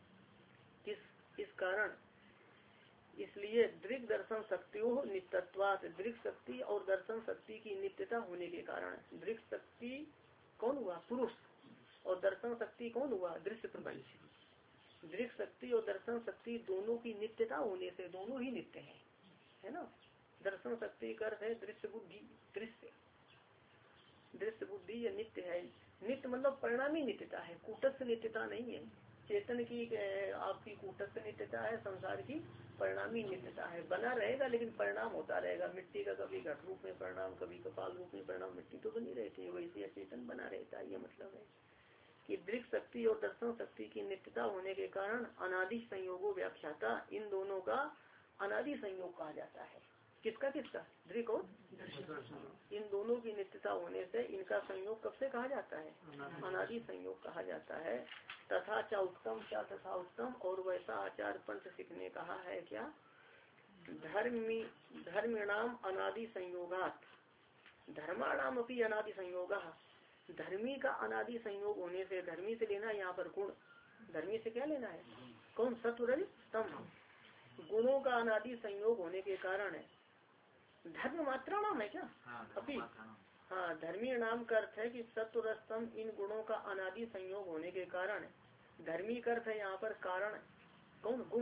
इस कारण इसलिए दृग दर्शन शक्तियों नित्यत्वात्, दृग शक्ति और दर्शन शक्ति की नित्यता होने के कारण, दृग शक्ति कौन हुआ? पुरुष। और दर्शन शक्ति कौन हुआ? दृश्य प्रपंच। दृग शक्ति और दर्शन शक्ति दोनों की नित्यता होने से, दोनों ही नित्य है ना। दर्शन शक्ति का अर्थ है दृश्य बुद्धि, दृश्य बुद्धि ये नित्य है। नित्य मतलब परिणामी नित्यता है, कूटस्थ नित्यता नहीं है। चेतन की आपकी कूटस्थ नित्यता है, संसार की परिणामी नित्यता है। बना रहेगा लेकिन परिणाम होता रहेगा। मिट्टी का कभी घट रूप में परिणाम, कभी कपाल रूप में परिणाम, मिट्टी तो बनी रहती है, वैसे चेतन बना रहता है। ये मतलब है कि दृक शक्ति और दर्शन शक्ति की नित्यता होने के कारण अनादि संयोगो व्याख्याता, इन दोनों का अनादि संयोग कहा जाता है। किसका? दृक और इन दोनों की नित्यता होने से इनका संयोग कब से कहा जाता है? अनादि संयोग कहा जाता है। तथा चा उत्तम, क्या तथा उत्तम, और वैसा आचार पंथ सीखने कहा है क्या? धर्मिणाम अनादि संयोगात, धर्माणाम अपनी अनादि संयोगा, धर्मी का अनादि संयोग होने से, धर्मी से लेना यहाँ पर गुण, धर्मी से क्या लेना है? कौन? सत्व रज तम, गुणों का अनादि संयोग होने के कारण है। धर्म मात्रा नाम है क्या? अभी हाँ, धर्मी नाम का अर्थ है कि सत्व रस्तम, इन गुणों का अनादि संयोग होने के कारण, धर्मी का अर्थ है यहाँ पर कारण। कौन? गुण,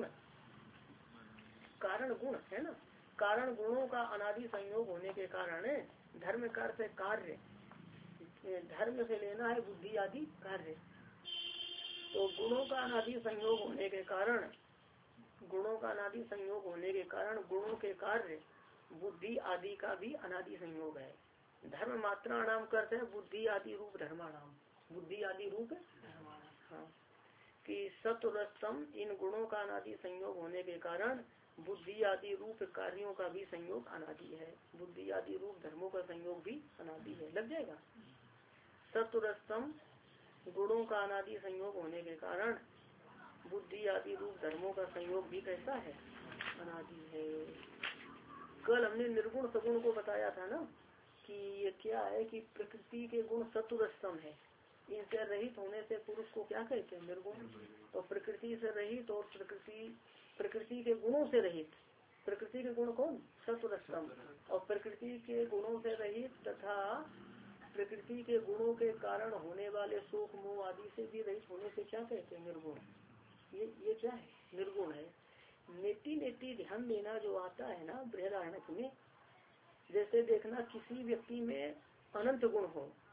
कारण गुण है ना। कारण गुणों का अनादि संयोग होने के कारण धर्म का अर्थ है कार्य, धर्म से लेना है बुद्धि आदि कार्य। तो गुणों का अनादि संयोग होने के कारण, गुणों का अनादि संयोग होने के कारण गुणों के कार्य बुद्धि आदि का भी अनादि संयोग है। धर्म मात्रा नाम करते हैं बुद्धि आदि रूप धर्माणाम, बुद्धि आदि रूप हाँ, कि सत्वरस्तम, इन गुणों का अनादि संयोग होने के कारण बुद्धि आदि रूप कार्यों का भी संयोग अनादि है, बुद्धि आदि रूप धर्मों का संयोग भी अनादि है। लग जाएगा। सत्वरस्तम, गुणों का अनादि संयोग होने के कारण बुद्धि आदि रूप धर्मों का संयोग भी कैसा है? अनादि है। कल हमने निर्गुण सगुण को बताया था ना कि ये क्या है कि प्रकृति के गुण सत्वरस्तम है, इनसे रहित होने से पुरुष को क्या कहते हैं? निर्गुण। तो प्रकृति से रहित और प्रकृति के गुणों से रहित, प्रकृति के गुण कौन? सत्वरस्तम। और प्रकृति के गुणों से रहित तथा प्रकृति के गुणों के कारण होने वाले शोक मोह आदि से भी रहित होने से क्या कहते हैं? निर्गुण। ये क्या है? निर्गुण है। नेति नेति ध्यान देना जो आता है ना बृहदारण्यक में, जैसे देखना किसी व्यक्ति में अनंत गुण हो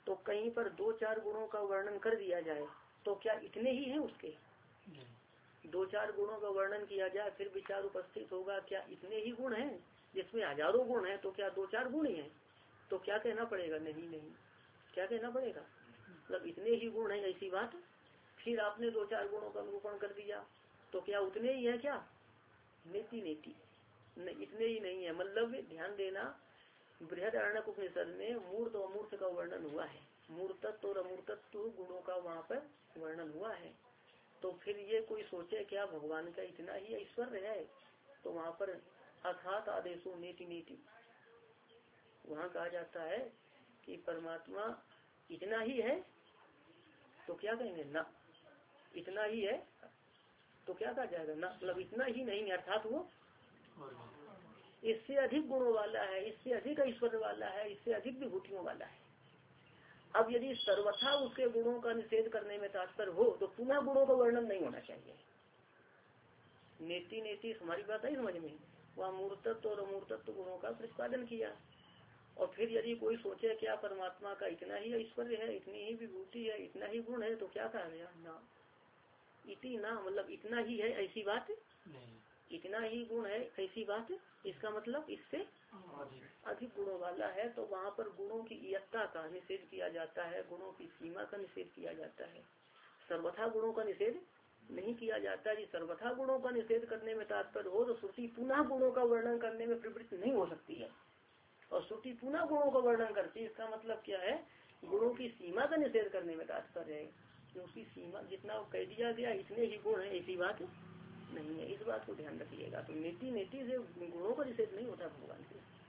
तो कहीं पर 2-4 गुणों का वर्णन कर दिया जाए तो क्या इतने ही हैं उसके? 2-4 गुणों का वर्णन किया जाए फिर विचार उपस्थित होगा क्या इतने ही गुण हैं? जिसमें हजारों गुण हैं तो क्या 2-4 गुण ही हैं? तो क्या कहना पड़ेगा? नहीं नहीं, क्या कहना पड़ेगा? मतलब इतने ही गुण हैं ऐसी बात। फिर आपने 2-4 गुणों का निरूपण कर दिया तो क्या उतने ही है क्या? नेति नेति इतने ही नहीं है। मतलब ध्यान देना, बृहदारण्यक उपनिषद में मूर्त और अमूर्त का वर्णन हुआ है। मूर्तत्व और अमूर्तत्व गुणों का वहाँ पर वर्णन हुआ है। तो फिर ये कोई सोचे क्या भगवान का इतना ही ऐश्वर्य है? तो वहाँ पर अर्थात आदेशो नीति नीति वहाँ कहा जाता है कि परमात्मा इतना ही है तो क्या कहेंगे? ना इतना ही है तो क्या कहा जाएगा? ना मतलब इतना ही नहीं अर्थात वो इससे अधिक गुणों वाला है, इससे अधिक ऐश्वर्य वाला है, इससे अधिक विभूतियों वाला है। अब यदि सर्वथा उसके गुणों का निषेध करने में तात्पर्य हो तो पुनः गुणों का वर्णन नहीं होना चाहिए। नेति नेति हमारी बात आई समझ में? वह मूर्तत्व और अमूर्तत्व गुणों का प्रतिपादन किया। और फिर यदि कोई सोचे क्या परमात्मा का इतना ही ऐश्वर्य है, इतनी ही विभूति है, इतना ही गुण है तो क्या कहा गया? ना इति ना मतलब इतना ही है ऐसी बात नहीं, इतना ही गुण है ऐसी बात। इसका मतलब इससे अधिक गुणों वाला है। तो वहाँ पर गुणों की इयत्ता का निषेध किया जाता है, गुणों की सीमा का निषेध किया जाता है। सर्वथा गुणों का निषेध नहीं किया जाता। यदि सर्वथा गुणों का निषेध करने में तात्पर्य हो तो श्रुति पुनः गुणों का वर्णन करने में प्रवृत्त नहीं हो सकती है। और श्रुति पुनः गुणों का वर्णन करती है इसका मतलब क्या है? गुणों की सीमा का निषेध करने में तात्पर्य है। क्योंकि सीमा जितना कह दिया गया इतने ही गुण है ऐसी बात नहीं है। इस बात को ध्यान रखिएगा। तो नीति नीति से गुणों का निषेध नहीं होता भगवान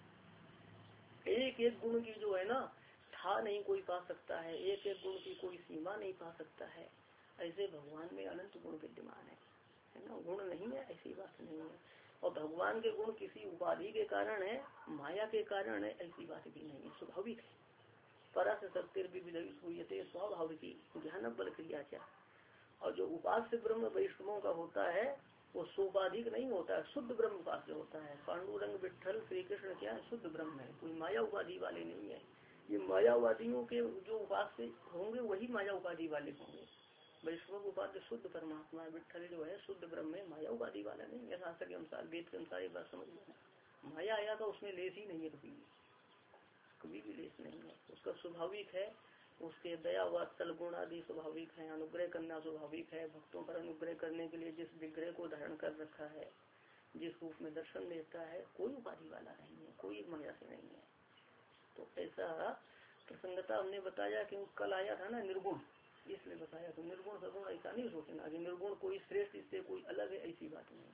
के। एक एक गुण की जो है ना था नहीं कोई पा सकता है, एक एक गुण की कोई सीमा नहीं पा सकता है। ऐसे भगवान में अनंत गुण विद्यमान है ना। गुण नहीं है ऐसी बात नहीं है। और भगवान के गुण किसी उपाधि के कारण है, माया के कारण है ऐसी बात भी नहीं है, स्वाभाविक है। परस सत्य विविधते स्वाभाविक ज्ञान बल क्रिया क्या। और जो उपास्य ब्रह्म वैष्णवों का होता है वो सोपाधिक नहीं होता है, शुद्ध ब्रह्म उपास्य होता है। पांडुरंग विठल श्री कृष्ण क्या है? शुद्ध ब्रह्म है, कोई माया उपाधि वाले नहीं है। ये मायावादियों के जो उपास्य होंगे वही माया उपाधि वाले होंगे। वैष्णव उपाध्य शुद्ध परमात्मा, विठल जो है शुद्ध ब्रह्म है, माया उपाधि वाला नहीं है। शास्त्र के अनुसार वेद के अनुसार एक बात समझ लेना, माया आया था उसमें लेस ही नहीं है, कभी भी लेस नहीं है। उसका स्वाभाविक है, उसके दया वात्सल गुण आदि स्वाभाविक है, अनुग्रह करना स्वाभाविक है। भक्तों पर अनुग्रह करने के लिए जिस विग्रह को धारण कर रखा है, जिस रूप में दर्शन देता है, कोई उपाधि वाला नहीं है, कोई माया से नहीं है। तो ऐसा प्रसंगता हमने बताया कि कल आया था ना निर्गुण, इसलिए बताया। तो निर्गुण सगुण ऐसा नहीं सोचना कि निर्गुण कोई श्रेष्ठ इससे कोई अलग है, ऐसी बात नहीं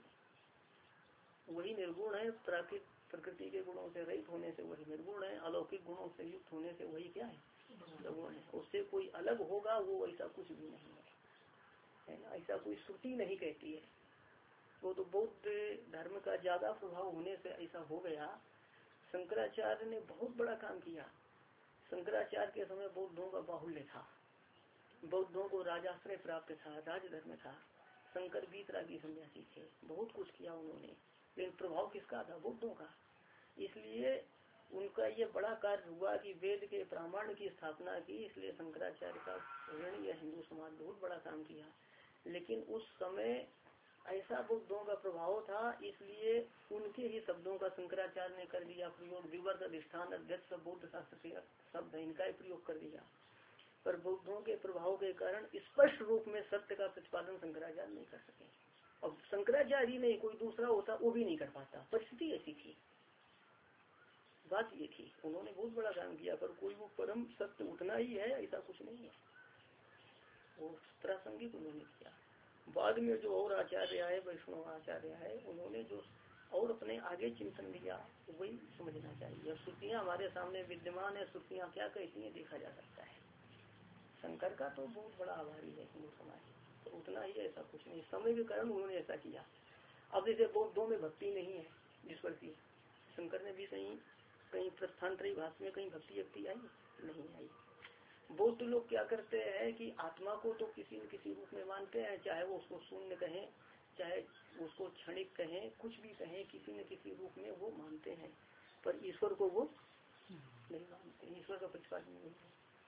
है। वही निर्गुण है, प्रकृति के गुणों से रहित होने से वही निर्गुण है, अलौकिक गुणों से युक्त होने से वही क्या है? सगुण है। उससे कोई अलग होगा वो ऐसा कुछ भी नहीं है ना। ऐसा कोई श्रुति नहीं कहती है। वो तो बौद्ध धर्म का ज्यादा प्रभाव होने से ऐसा हो गया। शंकराचार्य ने बहुत बड़ा काम किया। शंकराचार्य के समय बौद्धों का बाहुल्य था, बौद्धों को राजाश्रय प्राप्त था, राजधर्म था। शंकर बीतरागी सन्यासी थे, बहुत कुछ किया उन्होंने, लेकिन प्रभाव किसका था? बौद्धों का। इसलिए उनका ये बड़ा कार्य हुआ कि वेद के प्रामाण्य की स्थापना की। इसलिए शंकराचार्य का ऋण या हिंदू समाज बहुत बड़ा काम किया। लेकिन उस समय ऐसा बुद्धों का प्रभाव था, इसलिए उनके ही शब्दों का शंकराचार्य ने कर दिया प्रयोग। विवर्त अधिष्ठान अध्यक्ष बौद्ध शास्त्र शब्द इनका ही प्रयोग कर दिया। पर बौद्धों के प्रभाव के कारण स्पष्ट रूप में सत्य का प्रतिपादन शंकराचार्य नहीं कर सके। और शंकराचार्य ही नहीं, कोई दूसरा होता वो भी नहीं कर पाता, परिस्थिति ऐसी थी। बात ये थी, उन्होंने बहुत बड़ा काम किया, पर कोई वो परम सत्य उतना ही है ऐसा कुछ नहीं है, वो प्रासंगिक उन्होंने किया। बाद में जो और आचार्य आए, वैष्णव आचार्य आए, उन्होंने जो और अपने आगे चिंतन दिया वही समझना चाहिए। श्रुतियाँ हमारे सामने विद्यमान है, श्रुतियाँ क्या कहती है देखा जा सकता है। शंकर का तो बहुत बड़ा आभारी है हिंदू समाज, तो उतना ही ऐसा कुछ नहीं, समय के कारण उन्होंने ऐसा किया। अब जैसे बौद्धों में भक्ति नहीं है जिस पर की शंकर ने भी कहीं प्रस्थानत्रयी भाष्य में कहीं भक्ति व्यक्ति आई नहीं आई। बौद्ध लोग क्या करते हैं कि आत्मा को तो किसी न किसी रूप में मानते हैं, चाहे वो उसको शून्य कहें, चाहे उसको क्षणिक कहें, कुछ भी कहें, किसी न किसी रूप में वो मानते हैं। पर ईश्वर को वो नहीं मानते, ईश्वर का प्रतिपादन नहीं है।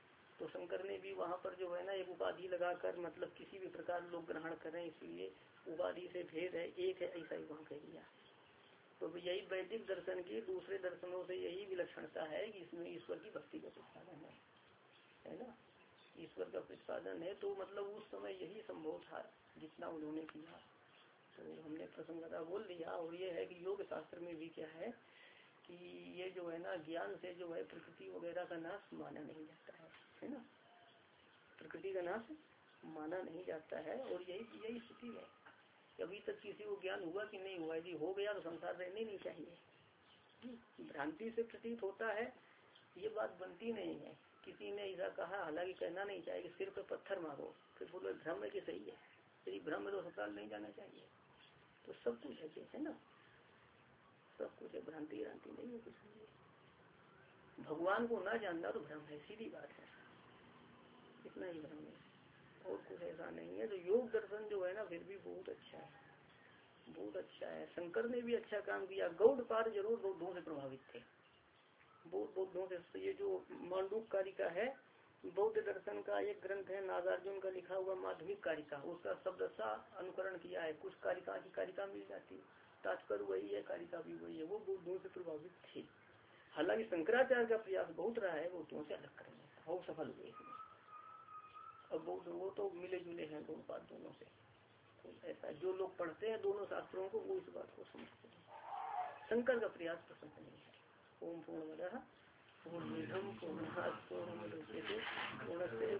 तो शंकर ने भी वहाँ पर जो है ना एक उपाधि लगाकर मतलब किसी भी प्रकार लोग ग्रहण करें इसलिए उपाधि से भेद है, एक है, ऐसा ही वहाँ कह दिया। तो यही वैदिक दर्शन की दूसरे दर्शनों से यही विलक्षणता है कि इसमें ईश्वर की भक्ति का प्रतिपादन है ना, ईश्वर का प्रतिपादन है। तो मतलब उस समय यही संभव था जितना उन्होंने किया। तो हमने प्रसंगता बोल दिया। और ये है कि योग शास्त्र में भी क्या है कि ये जो है ना ज्ञान से जो है प्रकृति वगैरह का नाश माना नहीं जाता है ना, प्रकृति का नाश माना नहीं जाता है। और यही स्थिति है। अभी तक किसी को ज्ञान हुआ कि नहीं हुआ, यदि हो गया तो संसार रहने नहीं चाहिए। भ्रांति से प्रतीत होता है ये बात बनती नहीं है। किसी ने ऐसा कहा, हालांकि कहना नहीं चाहिए, सिर पे पत्थर मारो फिर बोलो भ्रम है कि सही है। यदि भ्रम है तो अस्पताल नहीं जाना चाहिए। तो सब कुछ है ना, सब कुछ है, भ्रांति नहीं है कुछ नहीं। भगवान को ना जानना तो भ्रम है, सीधी बात है, इतना ही भ्रम है और कुछ ऐसा नहीं है। तो योग दर्शन जो है ना फिर भी बहुत अच्छा है, बहुत अच्छा है। शंकर ने भी अच्छा काम किया। गौड़ पाद जरूर बौद्धों से प्रभावित थे, बौद्धों से। ये जो मांडूक कारिका है बौद्ध दर्शन का एक ग्रंथ है, नागार्जुन का लिखा हुआ माध्यमिक कारिका, उसका शब्दशः अनुकरण किया है। कुछ कारिका की कारिका मिल जाती, तात्पर्य वही है, कारिका भी वही है। वो बौद्धों से प्रभावित थी। हालांकि शंकराचार्य का प्रयास बहुत रहा है बौद्धों से अलग करने का, बहुत सफल हुए इसमें। और बौद्ध वो तो मिले जुले हैं दोनों बात दोनों से। तो ऐसा जो लोग पढ़ते हैं दोनों शास्त्रों को वो इस बात को समझते हैं। शंकर का प्रयास प्रशंसनीय है। ओम पूर्णमदः पूर्णमिदं पूर्णात् पूर्णमुदच्यते पूर्णस्य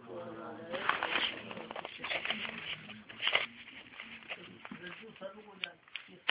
पूर्णमादाय